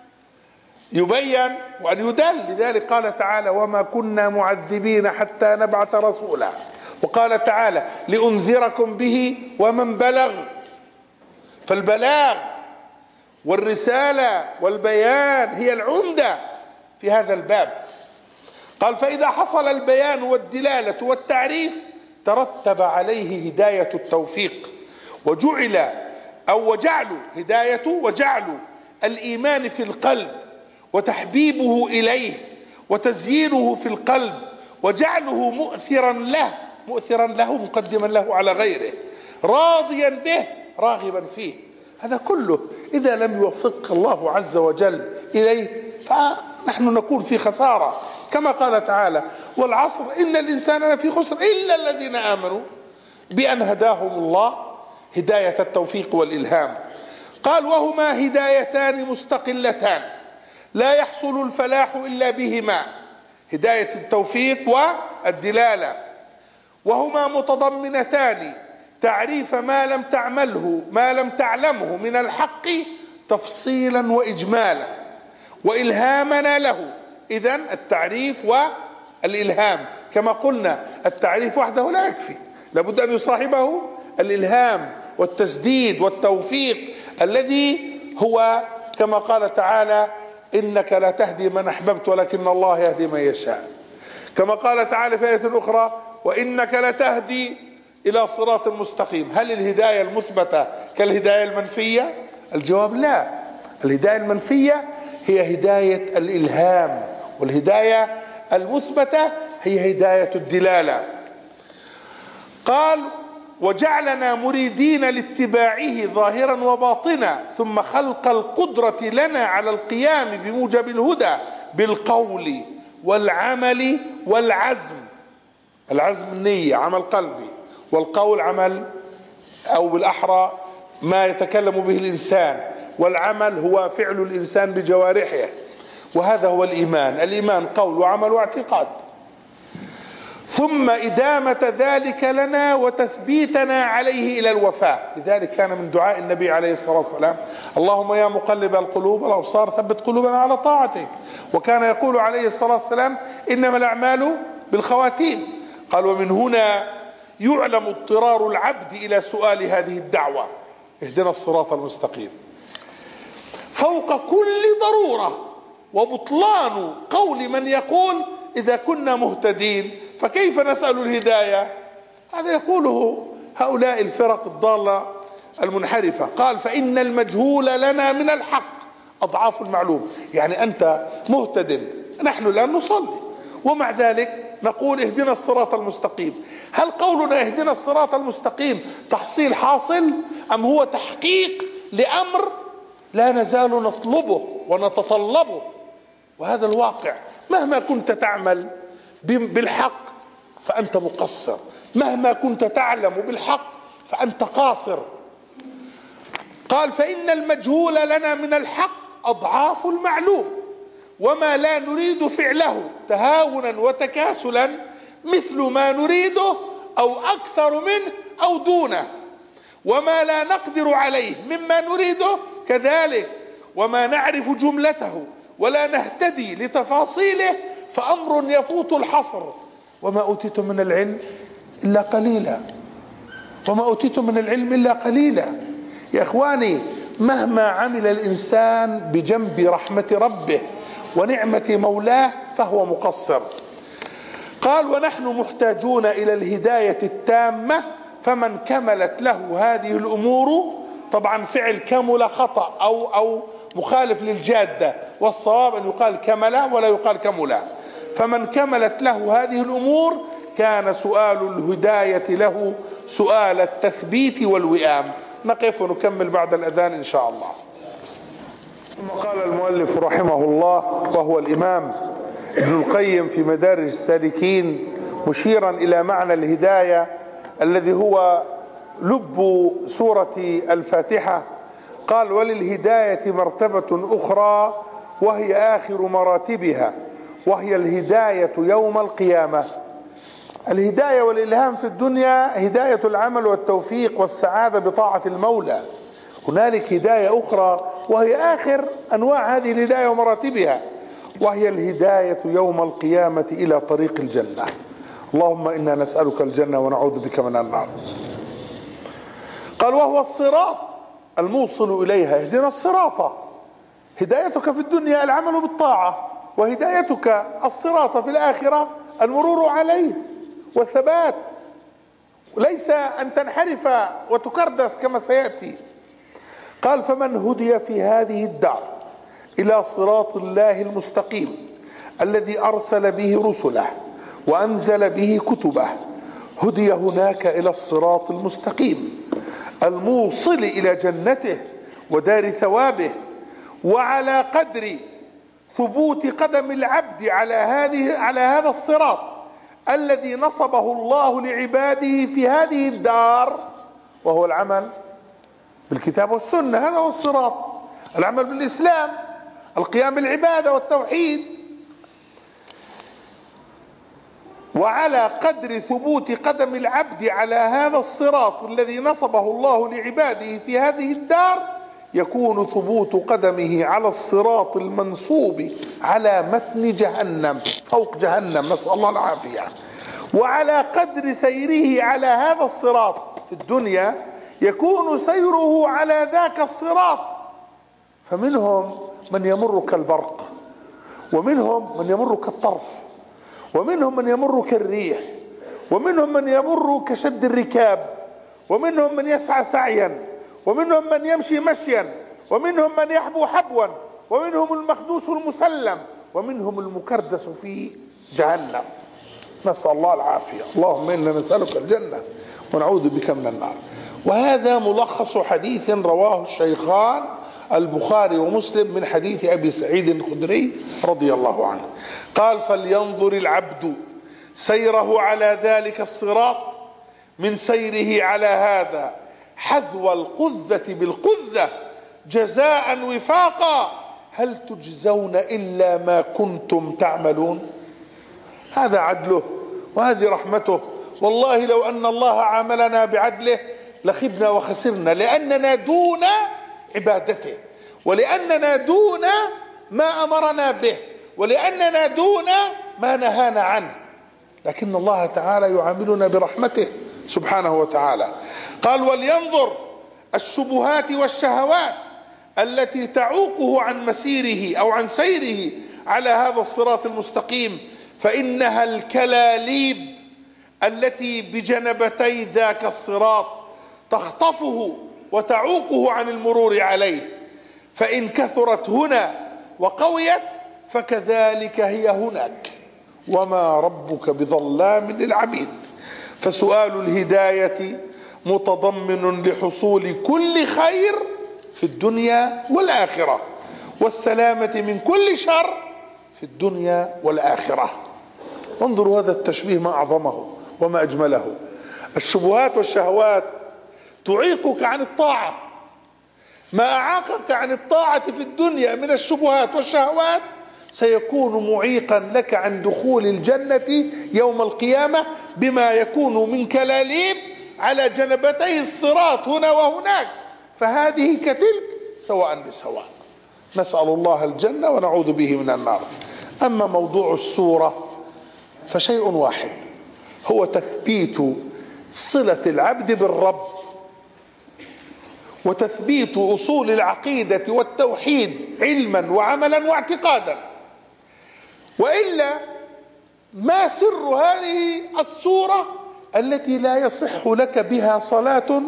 A: يبين وأن يدل. لذلك قال تعالى: وما كنا معذبين حتى نبعث رسولا. وقال تعالى: لأنذركم به ومن بلغ. فالبلاغ والرسالة والبيان هي العمدة في هذا الباب. قال: فإذا حصل البيان والدلالة والتعريف ترتب عليه هداية التوفيق، وجعلوا الإيمان في القلب وتحبيبه إليه وتزيينه في القلب وجعله مؤثرا له مقدما له على غيره، راضيا به راغبا فيه. هذا كله إذا لم يوفق الله عز وجل إليه فنحن نكون في خسارة، كما قال تعالى: والعصر إن الإنسان لفي خسر إلا الذين آمنوا بأن هداهم الله هداية التوفيق والإلهام. قال: وهما هدايتان مستقلتان لا يحصل الفلاح إلا بهما، هداية التوفيق والدلالة، وهما متضمنتان تعريف ما لم تعلمه من الحق تفصيلا وإجمالا وإلهامنا له. إذن التعريف والإلهام، كما قلنا التعريف وحده لا يكفي، لابد أن يصاحبه الإلهام والتسديد والتوفيق، الذي هو كما قال تعالى: إنك لا تهدي من أحببت ولكن الله يهدي من يشاء. كما قال تعالى في آية أخرى: وإنك لتهدي إلى صراط مستقيم. هل الهداية المثبتة كالهداية المنفية؟ الجواب لا. الهداية المنفية هي هداية الإلهام، والهداية المثبتة هي هداية الدلالة. قال: وجعلنا مريدين لاتباعه ظاهرا وباطنا، ثم خلق القدرة لنا على القيام بموجب الهدى بالقول والعمل والعزم. العزم النية، عمل قلبي، والقول عمل أو بالأحرى ما يتكلم به الإنسان، والعمل هو فعل الإنسان بجوارحه، وهذا هو الإيمان. الإيمان قول وعمل واعتقاد. ثم إدامة ذلك لنا وتثبيتنا عليه إلى الوفاء. لذلك كان من دعاء النبي عليه الصلاة والسلام: اللهم يا مقلب القلوب والأبصار ثبت قلوبنا على طاعتك. وكان يقول عليه الصلاة والسلام: إنما الأعمال بالخواتيم. قال: ومن هنا يعلم اضطرار العبد إلى سؤال هذه الدعوة: اهدنا الصراط المستقيم، فوق كل ضرورة، وبطلان قول من يقول إذا كنا مهتدين فكيف نسأل الهداية. هذا يقوله هؤلاء الفرق الضالة المنحرفة. قال: فإن المجهول لنا من الحق أضعاف المعلوم. يعني أنت مهتد، نحن لا نصلي، ومع ذلك نقول اهدنا الصراط المستقيم. هل قولنا اهدنا الصراط المستقيم تحصيل حاصل، أم هو تحقيق لأمر لا نزال نطلبه ونتطلبه؟ وهذا الواقع. مهما كنت تعمل بالحق فأنت مقصر، مهما كنت تعلم بالحق فأنت قاصر. قال: فإن المجهول لنا من الحق أضعاف المعلوم، وما لا نريد فعله تهاونا وتكاسلا مثل ما نريده أو أكثر منه أو دونه، وما لا نقدر عليه مما نريده كذلك، وما نعرف جملته ولا نهتدي لتفاصيله فأمر يفوت الحصر. وما أوتيتم من العلم إلا قليلا، وما أوتيتم من العلم إلا قليلا. يا إخواني، مهما عمل الإنسان بجنب رحمة ربه ونعمة مولاه فهو مقصر. قال: ونحن محتاجون إلى الهداية التامة، فمن كملت له هذه الأمور، طبعا فعل كمل خطأ أو مخالف للجادة، والصواب أن يقال كمل ولا يقال كمل. فمن كملت له هذه الأمور كان سؤال الهداية له سؤال التثبيت والوئام. نقف ونكمل بعد الأذان إن شاء الله. ثم قال المؤلف رحمه الله، وهو الإمام ابن القيم في مدارج السالكين، مشيرا إلى معنى الهداية الذي هو لب سورة الفاتحة، قال: وللهداية مرتبة أخرى وهي آخر مراتبها، وهي الهداية يوم القيامة. الهداية والإلهام في الدنيا هداية العمل والتوفيق والسعادة بطاعة المولى. هنالك هداية أخرى وهي آخر أنواع هذه الهداية ومراتبها، وهي الهداية يوم القيامة إلى طريق الجنة. اللهم إنا نسألك الجنة ونعوذ بك من النار. قال: وهو الصراط الموصل إليها. اهدنا الصراط. هدايتك في الدنيا العمل بالطاعة، وهدايتك الصراط في الآخرة المرور عليه والثبات، ليس أن تنحرف وتكردس كما سيأتي. قال: فمن هدي في هذه الدار إلى صراط الله المستقيم الذي أرسل به رسله وأنزل به كتبه، هدي هناك إلى الصراط المستقيم الموصل إلى جنته ودار ثوابه. وعلى قدر ثبوت قدم العبد على هذا الصراط الذي نصبه الله لعباده في هذه الدار، وهو العمل بالكتاب والسنة، هذا هو الصراط، العمل بالإسلام، القيام بالعبادة والتوحيد. وعلى قدر ثبوت قدم العبد على هذا الصراط الذي نصبه الله لعباده في هذه الدار، يكون ثبوت قدمه على الصراط المنصوب على متن جهنم فوق جهنم، نسأل الله العافية. وعلى قدر سيره على هذا الصراط في الدنيا يكون سيره على ذاك الصراط. فمنهم من يمر كالبرق، ومنهم من يمر كالطرف، ومنهم من يمر كالريح، ومنهم من يمر كشد الركاب، ومنهم من يسعى سعيا، ومنهم من يمشي مشيا، ومنهم من يحبو حبوا، ومنهم المخدوش المسلم، ومنهم المكردس في جهنم، نسأل الله العافية. اللهم إنا نسألك الجنة ونعوذ بك من النار. وهذا ملخص حديث رواه الشيخان البخاري ومسلم من حديث أبي سعيد الخدري رضي الله عنه قال: فلينظر العبد سيره على ذلك الصراط من سيره على هذا حذو القذة بالقذة جزاء وفاقا هل تجزون إلا ما كنتم تعملون. هذا عدله وهذه رحمته. والله لو أن الله عاملنا بعدله لخبنا وخسرنا، لأننا دون عبادته، ولأننا دون ما أمرنا به، ولأننا دون ما نهانا عنه، لكن الله تعالى يعاملنا برحمته سبحانه وتعالى. قال: ولينظر الشبهات والشهوات التي تعوقه عن مسيره أو عن سيره على هذا الصراط المستقيم، فإنها الكلاليب التي بجنبتي ذاك الصراط تخطفه وتعوقه عن المرور عليه، فإن كثرت هنا وقويت فكذلك هي هناك، وما ربك بظلام للعبيد. فسؤال الهداية متضمن لحصول كل خير في الدنيا والآخرة، والسلامة من كل شر في الدنيا والآخرة. انظروا هذا التشبيه ما أعظمه وما أجمله. الشبهات والشهوات تعيقك عن الطاعة، ما أعاقك عن الطاعة في الدنيا من الشبهات والشهوات سيكون معيقا لك عن دخول الجنة يوم القيامة بما يكون من كلاليب على جنبتي الصراط هنا وهناك، فهذه كتلك سواء بسواء. نسأل الله الجنة ونعوذ به من النار. أما موضوع السورة فشيء واحد، هو تثبيت صلة العبد بالرب، وتثبيت أصول العقيدة والتوحيد علما وعملا واعتقادا. وإلا ما سر هذه السورة التي لا يصح لك بها صلاة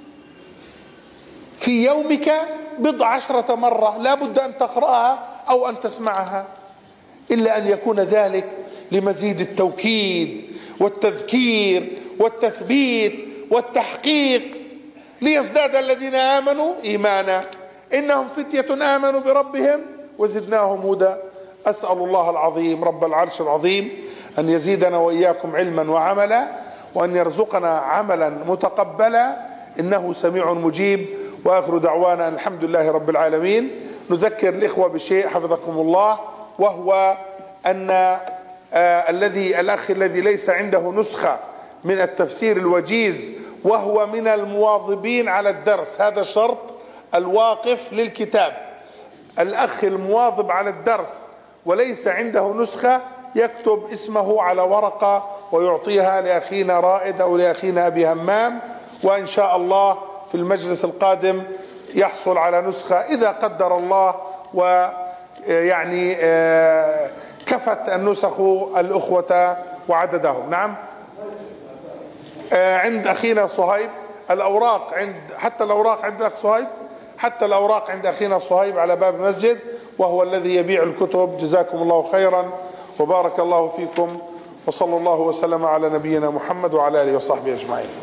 A: في يومك 10 مرة، لا بد أن تقرأها أو أن تسمعها، إلا أن يكون ذلك لمزيد التوكيد والتذكير والتثبيت والتحقيق، ليزداد الذين آمنوا إيمانا إنهم فتية آمنوا بربهم وزدناهم هدى. أسأل الله العظيم رب العرش العظيم أن يزيدنا وإياكم علما وعملا، وأن يرزقنا عملا متقبلا، إنه سميع مجيب. وآخر دعوانا الحمد لله رب العالمين. نذكر الإخوة بشيء حفظكم الله، وهو أن الأخ الذي ليس عنده نسخة من التفسير الوجيز وهو من المواظبين على الدرس، هذا شرط الواقف للكتاب، الأخ المواظب على الدرس وليس عنده نسخة يكتب اسمه على ورقة ويعطيها لأخينا رائد أو لأخينا أبي همام، وإن شاء الله في المجلس القادم يحصل على نسخة إذا قدر الله، ويعني كفت النسخ الأخوة وعددهم. نعم، عند أخينا صهيب الأوراق، حتى الأوراق عند أخ صهيب، حتى الأوراق عند أخينا صهيب على باب المسجد، وهو الذي يبيع الكتب. جزاكم الله خيرا وبارك الله فيكم، وصلى الله وسلم على نبينا محمد وعلى آله وصحبه أجمعين.